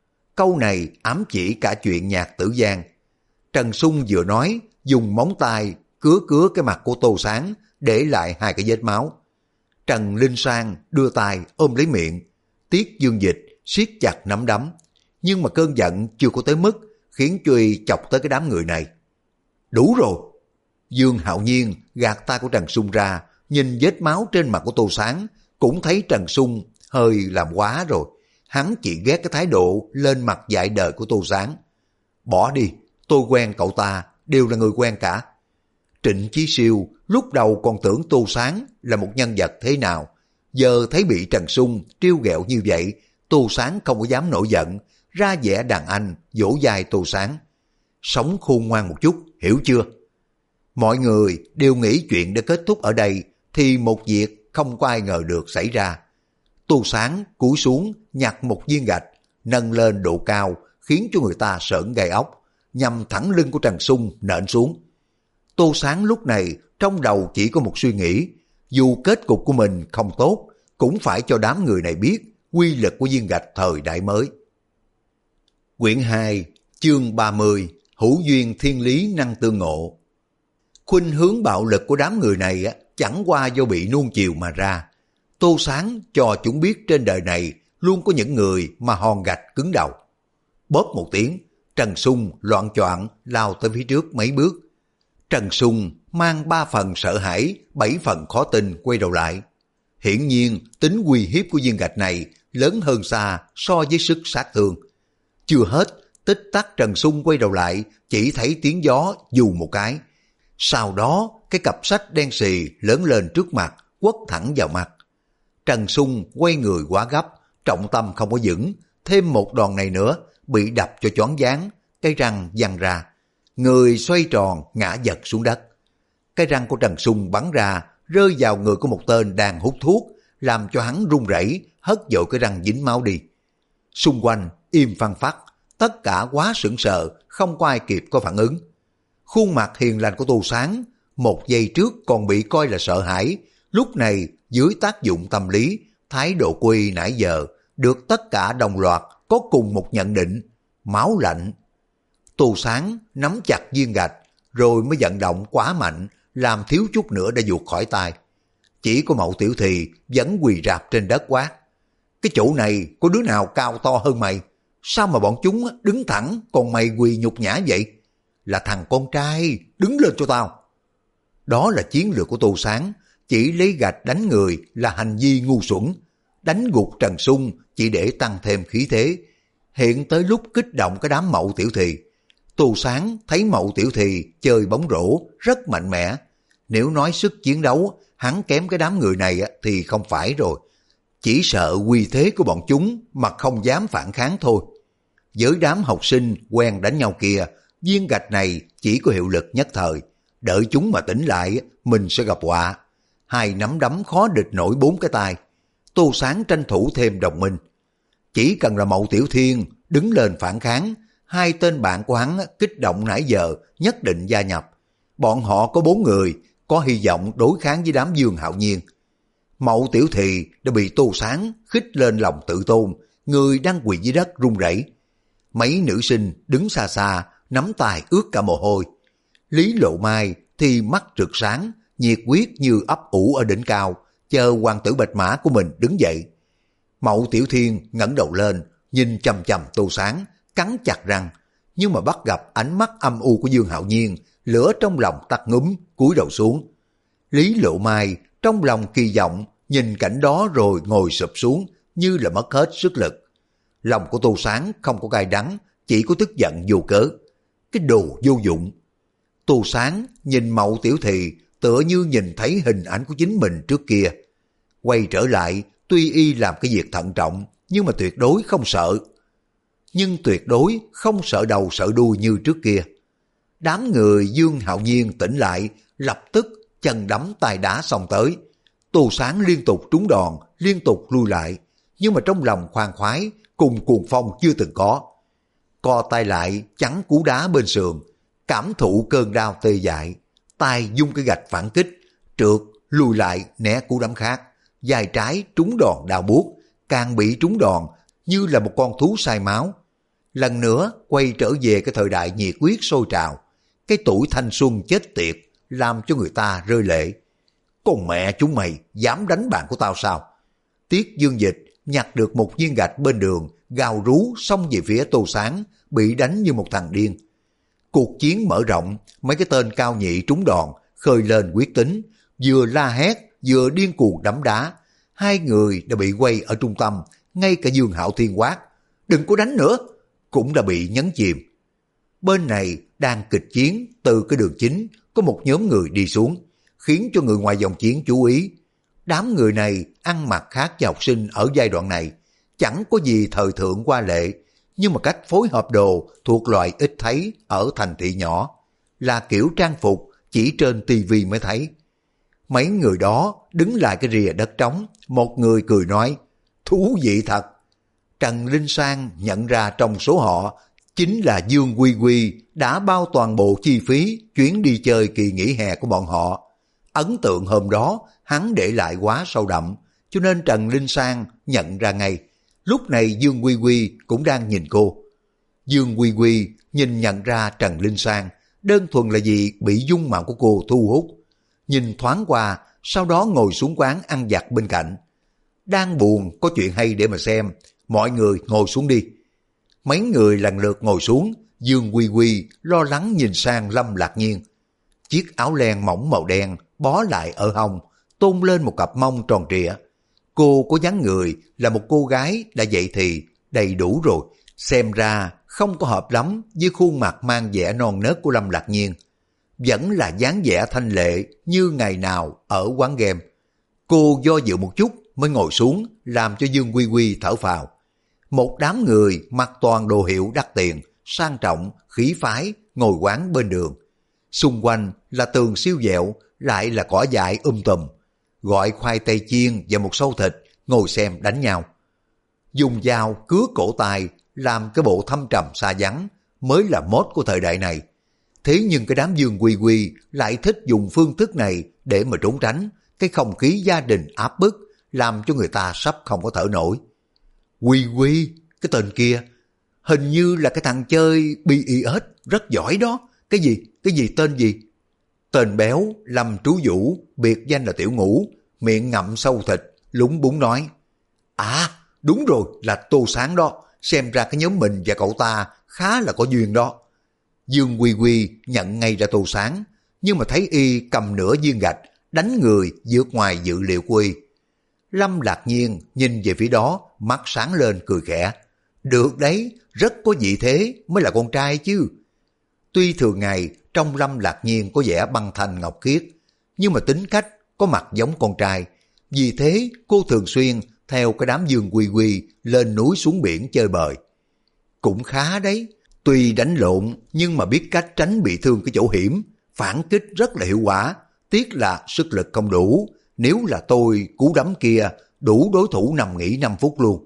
Câu này ám chỉ cả chuyện Nhạc Tử Giang. Trần Sung vừa nói, dùng móng tay cứa cái mặt của Tô Sáng, để lại 2 cái vết máu. Trần Linh Sang đưa tay ôm lấy miệng, Tiết Dương Dịch siết chặt nắm đấm, nhưng mà cơn giận chưa có tới mức khiến Truy chọc tới cái đám người này. Đủ rồi. Dương Hạo Nhiên gạt tay của Trần Sung ra, nhìn vết máu trên mặt của Tô Sáng, cũng thấy Trần Sung hơi làm quá rồi. Hắn chỉ ghét cái thái độ lên mặt dại đời của Tô Sáng. Bỏ đi, tôi quen cậu ta, đều là người quen cả. Trịnh Chí Siêu lúc đầu còn tưởng Tô Sáng là một nhân vật thế nào, giờ thấy bị Trần Sung trêu ghẹo như vậy, Tô Sáng không có dám nổi giận, ra vẻ đàn anh vỗ vai Tô Sáng. Sống khôn ngoan một chút, hiểu chưa? Mọi người đều nghĩ chuyện đã kết thúc ở đây, thì một việc không có ai ngờ được xảy ra. Tô Sáng cúi xuống nhặt một viên gạch, nâng lên độ cao khiến cho người ta sởn gai ốc, nhằm thẳng lưng của Trần Sung nện xuống. Tô Sáng lúc này trong đầu chỉ có một suy nghĩ, dù kết cục của mình không tốt, cũng phải cho đám người này biết quy lực của viên gạch thời đại mới. Quyển 2, chương 30, Hữu duyên thiên lý năng tương ngộ. Khuynh hướng bạo lực của đám người này chẳng qua do bị nuông chiều mà ra. Tô Sáng cho chúng biết trên đời này luôn có những người mà hòn gạch cứng đầu. Bóp một tiếng, Trần Sung loạng choạng lao tới phía trước mấy bước. Trần Sung mang 3 phần sợ hãi, 7 phần khó tin quay đầu lại. Hiển nhiên tính uy hiếp của viên gạch này lớn hơn xa so với sức sát thương. Chưa hết, tích tắc Trần Sung quay đầu lại, chỉ thấy tiếng gió dù một cái. Sau đó, cái cặp sách đen xì lớn lên trước mặt, quất thẳng vào mặt. Trần Sung quay người quá gấp, trọng tâm không có vững, thêm một đòn này nữa, bị đập cho choáng váng, cái răng văng ra. Người xoay tròn, ngã giật xuống đất. Cái răng của Trần Sung bắn ra, rơi vào người của một tên đang hút thuốc, làm cho hắn run rẩy, hất dội cái răng dính máu đi. Xung quanh im phăng phắc, tất cả quá sững sờ, không có ai kịp có phản ứng. Khuôn mặt hiền lành của Tô Sáng, một giây trước còn bị coi là sợ hãi, lúc này dưới tác dụng tâm lý, thái độ của y nãy giờ được tất cả đồng loạt có cùng một nhận định, máu lạnh. Tô Sáng nắm chặt viên gạch, rồi mới vận động quá mạnh, làm thiếu chút nữa đã vụt khỏi tay. Chỉ có Mậu Tiểu Thì vẫn quỳ rạp trên đất quát: cái chỗ này có đứa nào cao to hơn mày? Sao mà bọn chúng đứng thẳng còn mày quỳ nhục nhã vậy? Là thằng con trai, đứng lên cho tao. Đó là chiến lược của Tô Sáng, chỉ lấy gạch đánh người là hành vi ngu xuẩn. Đánh gục Trần Sung chỉ để tăng thêm khí thế. Hiện tới lúc kích động cái đám Mậu Tiểu Thì. Tô Sáng thấy Mậu Tiểu Thì chơi bóng rổ rất mạnh mẽ. Nếu nói sức chiến đấu, hắn kém cái đám người này thì không phải rồi. Chỉ sợ uy thế của bọn chúng mà không dám phản kháng thôi. Với đám học sinh quen đánh nhau kia, viên gạch này chỉ có hiệu lực nhất thời. Đợi chúng mà tỉnh lại, mình sẽ gặp họa. 2 nắm đấm khó địch nổi 4 cái tay. Tô Sáng tranh thủ thêm đồng minh. Chỉ cần là Mậu Tiểu Thiên đứng lên phản kháng, 2 tên bạn của hắn kích động nãy giờ nhất định gia nhập. Bọn họ có 4 người, có hy vọng đối kháng với đám Dương Hạo Nhiên. Mậu Tiểu Thì đã bị Tô Sáng khích lên lòng tự tôn, người đang quỳ dưới đất run rẩy. Mấy nữ sinh đứng xa xa, nắm tay ướt cả mồ hôi. Lý Lộ Mai thì mắt rực sáng, nhiệt huyết như ấp ủ ở đỉnh cao, chờ hoàng tử bạch mã của mình đứng dậy. Mậu Tiểu Thiên ngẩng đầu lên, nhìn chằm chằm Tô Sáng, cắn chặt răng, nhưng mà bắt gặp ánh mắt âm u của Dương Hạo Nhiên, lửa trong lòng tắt ngúm, cúi đầu xuống. Lý Lộ Mai trong lòng kỳ vọng, nhìn cảnh đó rồi ngồi sụp xuống, như là mất hết sức lực. Lòng của Tô Sáng không có cay đắng, chỉ có tức giận vô cớ. Cái đồ vô dụng. Tô Sáng nhìn Mậu Tiểu Thì tựa như nhìn thấy hình ảnh của chính mình trước kia. Quay trở lại, tuy y làm cái việc thận trọng, nhưng mà tuyệt đối không sợ. Nhưng tuyệt đối không sợ đầu sợ đuôi như trước kia. Đám người Dương Hạo Nhiên tỉnh lại, lập tức chân đấm tay đá xông tới. Tô Sáng liên tục trúng đòn, liên tục lui lại, nhưng mà trong lòng khoan khoái, cùng cuồng phong chưa từng có. Co tay lại chắn cú đá bên sườn, cảm thụ cơn đau tê dại, tay dung cái gạch phản kích, trượt lùi lại né cú đấm khác, vai trái trúng đòn đau buốt, càng bị trúng đòn như là một con thú sai máu. Lần nữa quay trở về cái thời đại nhiệt huyết sôi trào, cái tuổi thanh xuân chết tiệt làm cho người ta rơi lệ. Con mẹ chúng mày dám đánh bạn của tao sao? Tiết Dương Dịch nhặt được một viên gạch bên đường, gào rú xông về phía Tô Sáng, bị đánh như một thằng điên. Cuộc chiến mở rộng, mấy cái tên cao nhị trúng đòn, khơi lên quyết tính, vừa la hét, vừa điên cuồng đấm đá. 2 người đã bị quay ở trung tâm, ngay cả Dương Hạo Thiên quát: đừng có đánh nữa, cũng đã bị nhấn chìm. Bên này đang kịch chiến, từ cái đường chính, có một nhóm người đi xuống, khiến cho người ngoài dòng chiến chú ý. Đám người này ăn mặc khác với học sinh ở giai đoạn này, chẳng có gì thời thượng qua lệ, nhưng mà cách phối hợp đồ thuộc loại ít thấy ở thành thị nhỏ, là kiểu trang phục chỉ trên tivi mới thấy. Mấy người đó đứng lại cái rìa đất trống, một người cười nói, thú vị thật. Trần Linh Sang nhận ra trong số họ chính là Dương Quy Quy đã bao toàn bộ chi phí chuyến đi chơi kỳ nghỉ hè của bọn họ. Ấn tượng hôm đó hắn để lại quá sâu đậm, cho nên Trần Linh Sang nhận ra ngay. Lúc này Dương Quy Quy cũng đang nhìn cô. Dương Quy Quy nhìn nhận ra Trần Linh Sang, đơn thuần là vì bị dung mạo của cô thu hút. Nhìn thoáng qua, sau đó ngồi xuống quán ăn vặt bên cạnh. Đang buồn, có chuyện hay để mà xem, mọi người ngồi xuống đi. Mấy người lần lượt ngồi xuống, Dương Quy Quy lo lắng nhìn sang Lâm Lạc Nhiên. Chiếc áo len mỏng màu đen bó lại ở hông, tôn lên một cặp mông tròn trịa. Cô có dáng người là một cô gái đã dậy thì đầy đủ rồi, xem ra không có hợp lắm với khuôn mặt mang vẻ non nớt của Lâm Lạc Nhiên. Vẫn là dáng vẻ thanh lệ như ngày nào ở quán game. Cô do dự một chút mới ngồi xuống, làm cho Dương Quy Quy thở phào. Một đám người mặc toàn đồ hiệu đắt tiền, sang trọng, khí phái, ngồi quán bên đường. Xung quanh là tường siêu dẹo, lại là cỏ dại tùm. Gọi khoai tây chiên và một xâu thịt, ngồi xem đánh nhau. Dùng dao cứa cổ tay, làm cái bộ thâm trầm xa vắng, mới là mốt của thời đại này. Thế nhưng cái đám Dương Quy Quy lại thích dùng phương thức này để mà trốn tránh cái không khí gia đình áp bức, làm cho người ta sắp không có thở nổi. Quy Quy, cái tên kia, hình như là cái thằng chơi BIS rất giỏi đó. Cái gì tên gì? Tên béo Lâm Trú Vũ, biệt danh là Tiểu Ngũ, miệng ngậm sâu thịt, lúng búng nói. À, đúng rồi, là Tô Sáng đó, xem ra cái nhóm mình và cậu ta khá là có duyên đó. Dương Quy Quy nhận ngay ra Tô Sáng, nhưng mà thấy y cầm nửa viên gạch, đánh người vượt ngoài dự liệu của y. Lâm Lạc Nhiên nhìn về phía đó, mắt sáng lên cười khẽ. Được đấy, rất có vị thế mới là con trai chứ. Tuy thường ngày trong Lâm Lạc Nhiên có vẻ băng thanh ngọc khiết, nhưng mà tính cách có mặt giống con trai. Vì thế cô thường xuyên theo cái đám Dương Quy Quy lên núi xuống biển chơi bời. Cũng khá đấy, tuy đánh lộn nhưng mà biết cách tránh bị thương cái chỗ hiểm, phản kích rất là hiệu quả. Tiếc là sức lực không đủ, nếu là tôi cú đấm kia đủ đối thủ nằm nghỉ 5 phút luôn.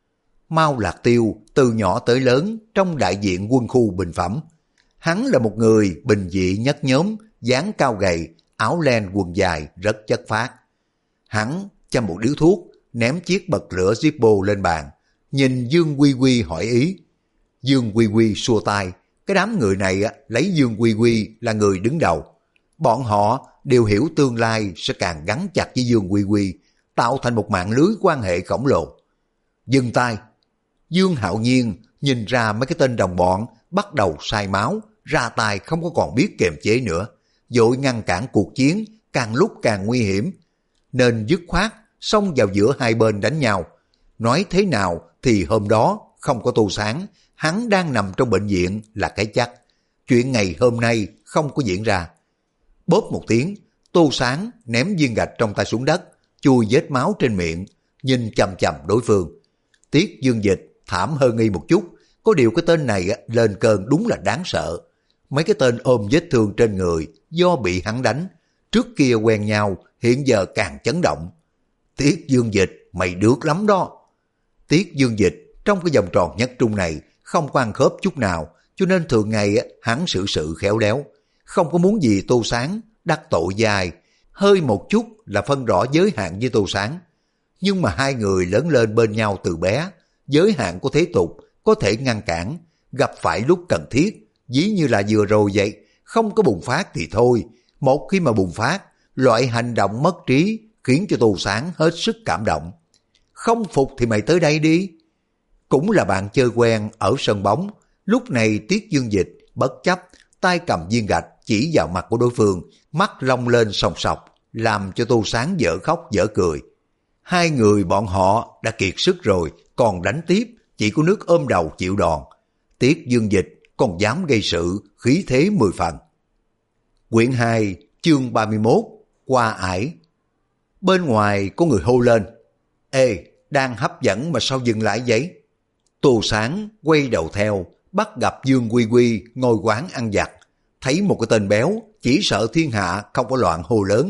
Mao Lạc Tiêu từ nhỏ tới lớn trong đại diện quân khu bình phẩm. Hắn là một người bình dị nhất nhóm, dáng cao gầy, áo len quần dài rất chất phác. Hắn châm một điếu thuốc, ném chiếc bật lửa Zippo lên bàn, nhìn Dương Quy Quy hỏi ý. Dương Quy Quy xua tay, cái đám người này lấy Dương Quy Quy là người đứng đầu. Bọn họ đều hiểu tương lai sẽ càng gắn chặt với Dương Quy Quy, tạo thành một mạng lưới quan hệ khổng lồ. Dừng tay. Dương Hạo Nhiên nhìn ra mấy cái tên đồng bọn bắt đầu sai máu, ra tay không có còn biết kiềm chế nữa, vội ngăn cản cuộc chiến càng lúc càng nguy hiểm, nên dứt khoát xông vào giữa hai bên đánh nhau. Nói thế nào thì hôm đó không có Tô Sáng, hắn đang nằm trong bệnh viện là cái chắc. Chuyện ngày hôm nay không có diễn ra. Bóp một tiếng, Tô Sáng ném viên gạch trong tay xuống đất, chui vết máu trên miệng, nhìn chằm chằm đối phương. Tiết Dương Dịch thảm hơn y một chút, có điều cái tên này lên cơn đúng là đáng sợ. Mấy cái tên ôm vết thương trên người do bị hắn đánh, trước kia quen nhau, hiện giờ càng chấn động. Tiết Dương Dịch, mày được lắm đó. Tiết Dương Dịch trong cái vòng tròn nhất trung này không có ăn khớp chút nào, cho nên thường ngày hắn xử sự khéo léo, không có muốn gì Tô Sáng đắc tội dài, hơi một chút là phân rõ giới hạn với Tô Sáng. Nhưng mà hai người lớn lên bên nhau từ bé, giới hạn của thế tục có thể ngăn cản, gặp phải lúc cần thiết, ví như là vừa rồi vậy, không có bùng phát thì thôi. Một khi mà bùng phát, loại hành động mất trí khiến cho Tô Sáng hết sức cảm động. Không phục thì mày tới đây đi. Cũng là bạn chơi quen ở sân bóng, lúc này Tiết Dương Dịch bất chấp, tay cầm viên gạch chỉ vào mặt của đối phương, mắt long lên sòng sọc, làm cho Tô Sáng dở khóc dở cười. Hai người bọn họ đã kiệt sức rồi, còn đánh tiếp, chỉ có nước ôm đầu chịu đòn. Tiết Dương Dịch còn dám gây sự, khí thế 10 phần. Quyển 2, chương 31, qua ải. Bên ngoài có người hô lên. Ê, đang hấp dẫn mà sao dừng lại vậy? Tô Sáng quay đầu theo, bắt gặp Dương Quy Quy ngồi quán ăn vặt. Thấy một cái tên béo, chỉ sợ thiên hạ không có loạn hô lớn.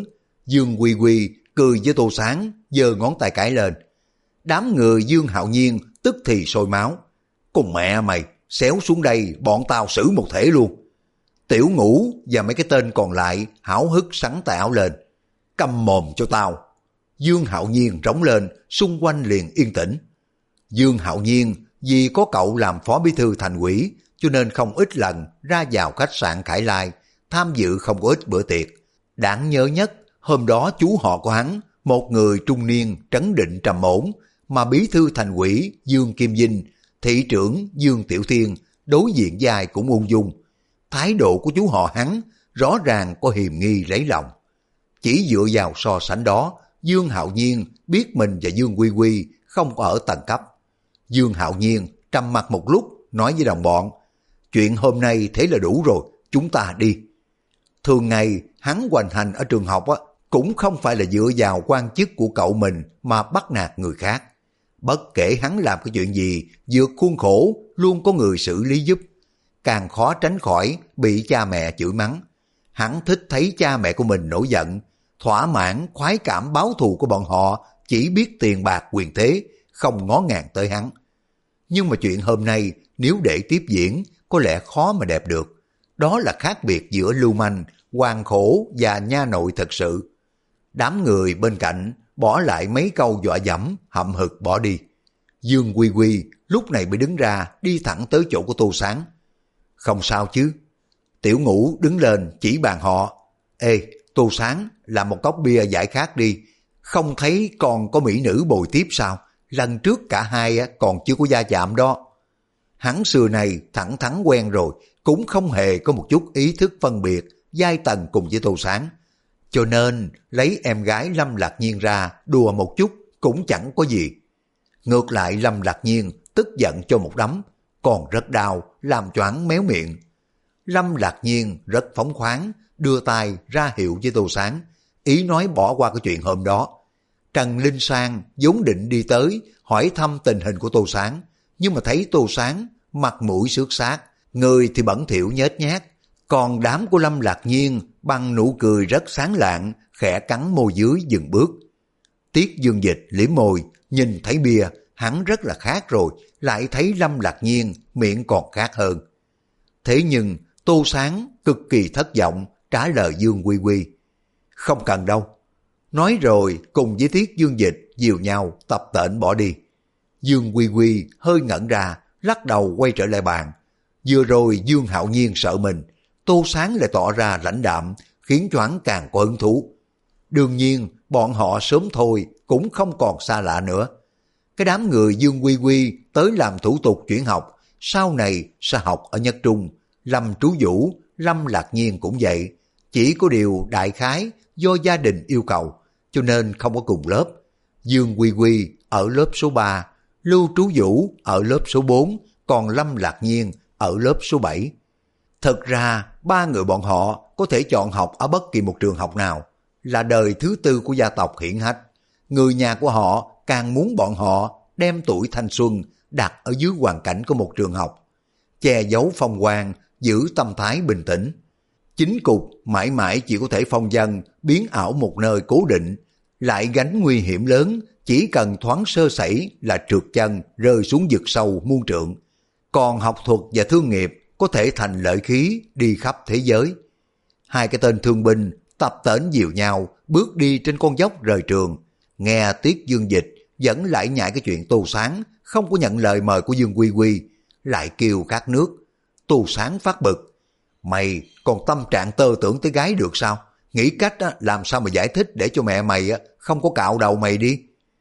Dương Quy Quy cười với Tô Sáng, giơ ngón tay cái lên. Đám người Dương Hạo Nhiên tức thì sôi máu. Con mẹ mày, xéo xuống đây bọn tao xử một thể luôn. Tiểu Ngũ và mấy cái tên còn lại háo hức sắn tay áo lên. Câm mồm cho tao. Dương Hạo Nhiên rống lên, xung quanh liền yên tĩnh. Dương Hạo Nhiên vì có cậu làm phó bí thư thành ủy cho nên không ít lần ra vào khách sạn Khải Lai, tham dự không có ít bữa tiệc. Đáng nhớ nhất, hôm đó chú họ của hắn, một người trung niên trấn định trầm ổn, mà bí thư thành ủy Dương Kim Vinh, thị trưởng Dương Tiểu Thiên đối diện với ai cũng ung dung. Thái độ của chú họ hắn rõ ràng có hiềm nghi lấy lòng. Chỉ dựa vào so sánh đó, Dương Hạo Nhiên biết mình và Dương Quy Quy không có ở tầng cấp. Dương Hạo Nhiên trầm mặt một lúc nói với đồng bọn, chuyện hôm nay thế là đủ rồi, chúng ta đi. Thường ngày hắn hoành hành ở trường học cũng không phải là dựa vào quan chức của cậu mình mà bắt nạt người khác. Bất kể hắn làm cái chuyện gì, vượt khuôn khổ luôn có người xử lý giúp. Càng khó tránh khỏi bị cha mẹ chửi mắng. Hắn thích thấy cha mẹ của mình nổi giận, thỏa mãn khoái cảm báo thù của bọn họ chỉ biết tiền bạc quyền thế, không ngó ngàng tới hắn. Nhưng mà chuyện hôm nay nếu để tiếp diễn có lẽ khó mà đẹp được. Đó là khác biệt giữa lưu manh, hoàn khổ và nha nội thật sự. Đám người bên cạnh bỏ lại mấy câu dọa dẫm, hậm hực bỏ đi. Dương Quy Quy lúc này mới đứng ra đi thẳng tới chỗ của Tô Sáng. Không sao chứ? Tiểu Ngũ đứng lên chỉ bàn họ. Ê, Tô Sáng, làm một cốc bia giải khát đi. Không thấy còn có mỹ nữ bồi tiếp sao? Lần trước cả hai còn chưa có va chạm đó. Hắn xưa này thẳng thắn quen rồi, cũng không hề có một chút ý thức phân biệt giai tầng cùng với Tô Sáng. Cho nên lấy em gái Lâm Lạc Nhiên ra đùa một chút cũng chẳng có gì. Ngược lại Lâm Lạc Nhiên tức giận cho một đấm, còn rất đau, làm choáng méo miệng. Lâm Lạc Nhiên rất phóng khoáng, đưa tay ra hiệu với Tô Sáng, ý nói bỏ qua cái chuyện hôm đó. Trần Linh Sang vốn định đi tới hỏi thăm tình hình của Tô Sáng, nhưng mà thấy Tô Sáng mặt mũi xước xác, người thì bẩn thỉu nhếch nhác, còn đám của Lâm Lạc Nhiên bằng nụ cười rất sáng lạng, khẽ cắn môi dưới dừng bước. Tiết Dương Dịch liếm môi, nhìn thấy bia, hắn rất là khát rồi, lại thấy Lâm Lạc Nhiên miệng còn khát hơn. Thế nhưng Tô Sáng cực kỳ thất vọng trả lời Dương Quy Quy. Không cần đâu. Nói rồi cùng với Tiết Dương Dịch dìu nhau tập tễnh bỏ đi. Dương Quy Quy hơi ngẩn ra, lắc đầu quay trở lại bàn. Vừa rồi Dương Hạo Nhiên sợ mình, Tô Sáng lại tỏ ra lãnh đạm, khiến cho hắn càng có hứng thú. Đương nhiên bọn họ sớm thôi cũng không còn xa lạ nữa. Cái đám người Dương Quy Quy tới làm thủ tục chuyển học, sau này sẽ học ở Nhất Trung. Lâm Trú Vũ, Lâm Lạc Nhiên cũng vậy. Chỉ có điều đại khái do gia đình yêu cầu, cho nên không có cùng lớp. Dương Quy Quy ở lớp số 3, Lưu Trú Vũ ở lớp số 4, còn Lâm Lạc Nhiên ở lớp số 7. Thật ra ba người bọn họ có thể chọn học ở bất kỳ một trường học nào, là đời thứ tư của gia tộc hiển hách. Người nhà của họ càng muốn bọn họ đem tuổi thanh xuân đặt ở dưới hoàn cảnh của một trường học, che giấu phong quang, giữ tâm thái bình tĩnh. Chính cục mãi mãi chỉ có thể phong dân biến ảo một nơi cố định, lại gánh nguy hiểm lớn, chỉ cần thoáng sơ sẩy là trượt chân rơi xuống vực sâu muôn trượng. Còn học thuật và thương nghiệp có thể thành lợi khí đi khắp thế giới. Hai cái tên thương binh tập tễnh dìu nhau bước đi trên con dốc rời trường, nghe Tiết Dương Dịch vẫn lại nhại cái chuyện Tô Sáng không có nhận lời mời của Dương Quy Quy, lại kêu khát nước. Tô Sáng phát bực, mày còn tâm trạng tơ tưởng tới gái được sao? Nghĩ cách làm sao mà giải thích để cho mẹ mày không có cạo đầu mày đi.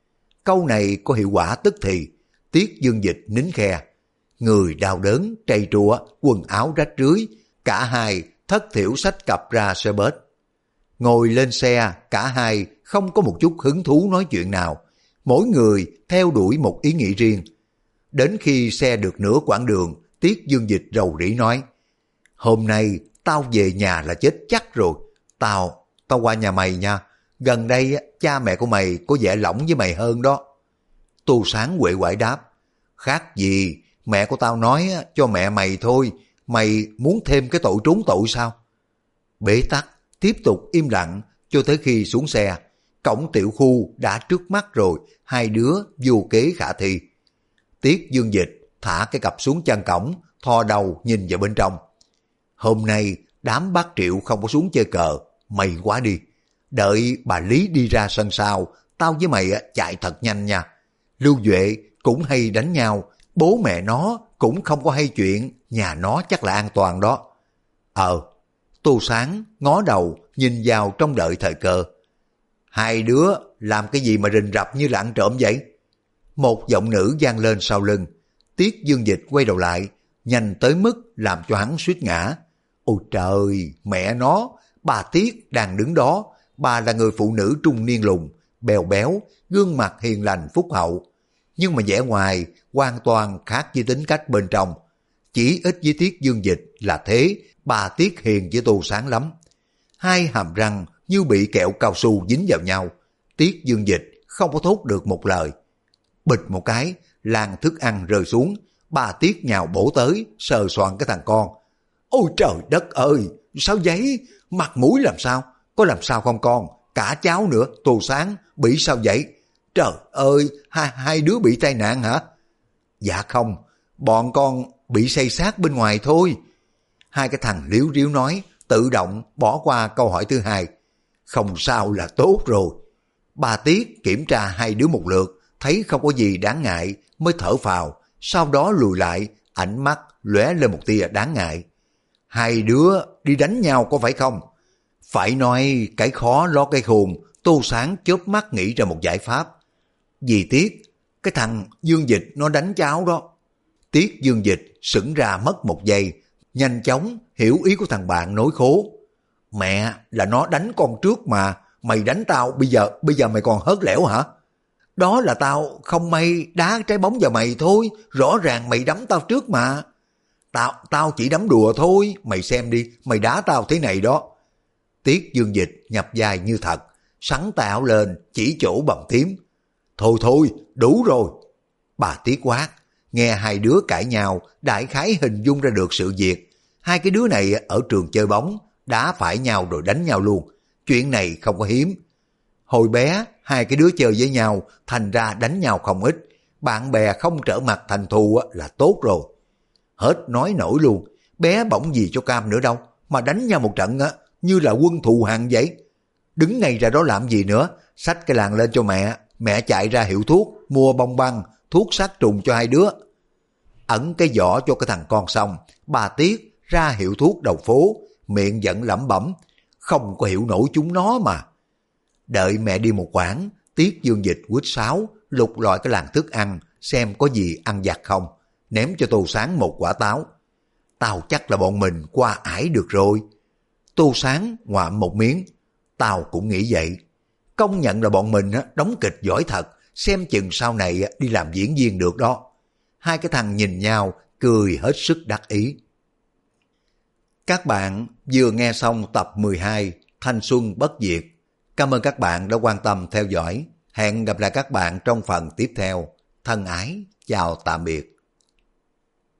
Câu này có hiệu quả tức thì. Tiết Dương Dịch nín khe, người đau đớn, trầy trụa, quần áo rách rưới, cả hai thất thiểu xách cặp ra xe bus. Ngồi lên xe, cả hai không có một chút hứng thú nói chuyện nào, mỗi người theo đuổi một ý nghĩ riêng. Đến khi xe được nửa quãng đường, Tiết Dương Dịch rầu rĩ nói, hôm nay tao về nhà là chết chắc rồi, tao qua nhà mày nha, gần đây cha mẹ của mày có vẻ lỏng với mày hơn đó. Tô Sáng uể oải đáp, khác gì, mẹ của tao nói cho mẹ mày thôi, mày muốn thêm cái tội trốn tội sao? Bế tắc, tiếp tục im lặng, cho tới khi xuống xe. Cổng tiểu khu đã trước mắt rồi, hai đứa vô kế khả thi. Tiết Dương Dịch thả cái cặp xuống chân cổng, thò đầu nhìn vào bên trong. Hôm nay đám bác Triệu không có xuống chơi cờ, mày quá đi. Đợi bà Lý đi ra sân sau, tao với mày chạy thật nhanh nha. Lưu Duệ cũng hay đánh nhau, bố mẹ nó cũng không có hay chuyện, nhà nó chắc là an toàn đó. Tô Sáng ngó đầu nhìn vào trong đợi thời cơ. Hai đứa làm cái gì mà rình rập như là ăn trộm vậy? Một giọng nữ vang lên sau lưng. Tiết Dương Dịch quay đầu lại, nhanh tới mức làm cho hắn suýt ngã. Ôi trời, mẹ nó, bà Tiết đang đứng đó. Bà là người phụ nữ trung niên lùn, bèo béo, gương mặt hiền lành phúc hậu. Nhưng mà vẻ ngoài hoàn toàn khác với tính cách bên trong. Chỉ ít với Tiết Dương Dịch là thế, bà Tiết hiền với Tô Sáng lắm. Hai hàm răng như bị kẹo cao su dính vào nhau. Tiết Dương Dịch không có thốt được một lời. Bịch một cái, làn thức ăn rơi xuống. Bà Tiết nhào bổ tới, sờ soạn cái thằng con. Ôi trời đất ơi, sao vậy? Mặt mũi làm sao? Có làm sao không con? Cả cháu nữa, Tô Sáng, bị sao vậy? Trời ơi, hai đứa bị tai nạn hả? Dạ không, bọn con bị xây xát bên ngoài thôi. Hai cái thằng liếu riếu nói, tự động bỏ qua câu hỏi thứ hai. Không sao là tốt rồi. Bà Tiết kiểm tra hai đứa một lượt, thấy không có gì đáng ngại, mới thở phào, sau đó lùi lại, ánh mắt lóe lên một tia đáng ngại. Hai đứa đi đánh nhau có phải không? Phải nói cái khó lo cái khôn, Tô Sáng chớp mắt nghĩ ra một giải pháp. Dì Tiết, cái thằng Dương Dịch nó đánh cháu đó. Tiết Dương Dịch sững ra mất một giây, nhanh chóng hiểu ý của thằng bạn nói khố. Mẹ, là nó đánh con trước mà, mày đánh tao bây giờ mày còn hớt lẻo hả? Đó là tao không may đá trái bóng vào mày thôi, rõ ràng mày đấm tao trước mà. Tao chỉ đấm đùa thôi, mày xem đi, mày đá tao thế này đó. Tiết Dương Dịch nhập vai như thật, sắn tạo lên chỉ chỗ bầm tím. Thôi, đủ rồi. Bà Tiết quát, nghe hai đứa cãi nhau, đại khái hình dung ra được sự việc. Hai cái đứa này ở trường chơi bóng, đá phải nhau rồi đánh nhau luôn. Chuyện này không có hiếm. Hồi bé, hai cái đứa chơi với nhau, thành ra đánh nhau không ít. Bạn bè không trở mặt thành thù là tốt rồi. Hết nói nổi luôn, bé bỏng gì cho cam nữa đâu, mà đánh nhau một trận như là quân thù hằn vậy. Đứng ngay ra đó làm gì nữa, xách cái làng lên cho mẹ chạy ra hiệu thuốc, mua bông băng, thuốc sát trùng cho hai đứa. Ẩn cái giỏ cho cái thằng con xong, bà Tiết ra hiệu thuốc đầu phố, miệng vẫn lẩm bẩm, không có hiểu nổi chúng nó mà. Đợi mẹ đi một quãng, Tiết Dương Dịch quýt sáo, lục lọi cái làng thức ăn, xem có gì ăn vặt không, ném cho Tô Sáng một quả táo. Tao chắc là bọn mình qua ải được rồi. Tô Sáng ngoạm một miếng, tao cũng nghĩ vậy. Công nhận là bọn mình đóng kịch giỏi thật, xem chừng sau này đi làm diễn viên được đó. Hai cái thằng nhìn nhau, cười hết sức đắc ý. Các bạn vừa nghe xong tập 12 Thanh Xuân Bất Diệt. Cảm ơn các bạn đã quan tâm theo dõi. Hẹn gặp lại các bạn trong phần tiếp theo. Thân ái, chào tạm biệt.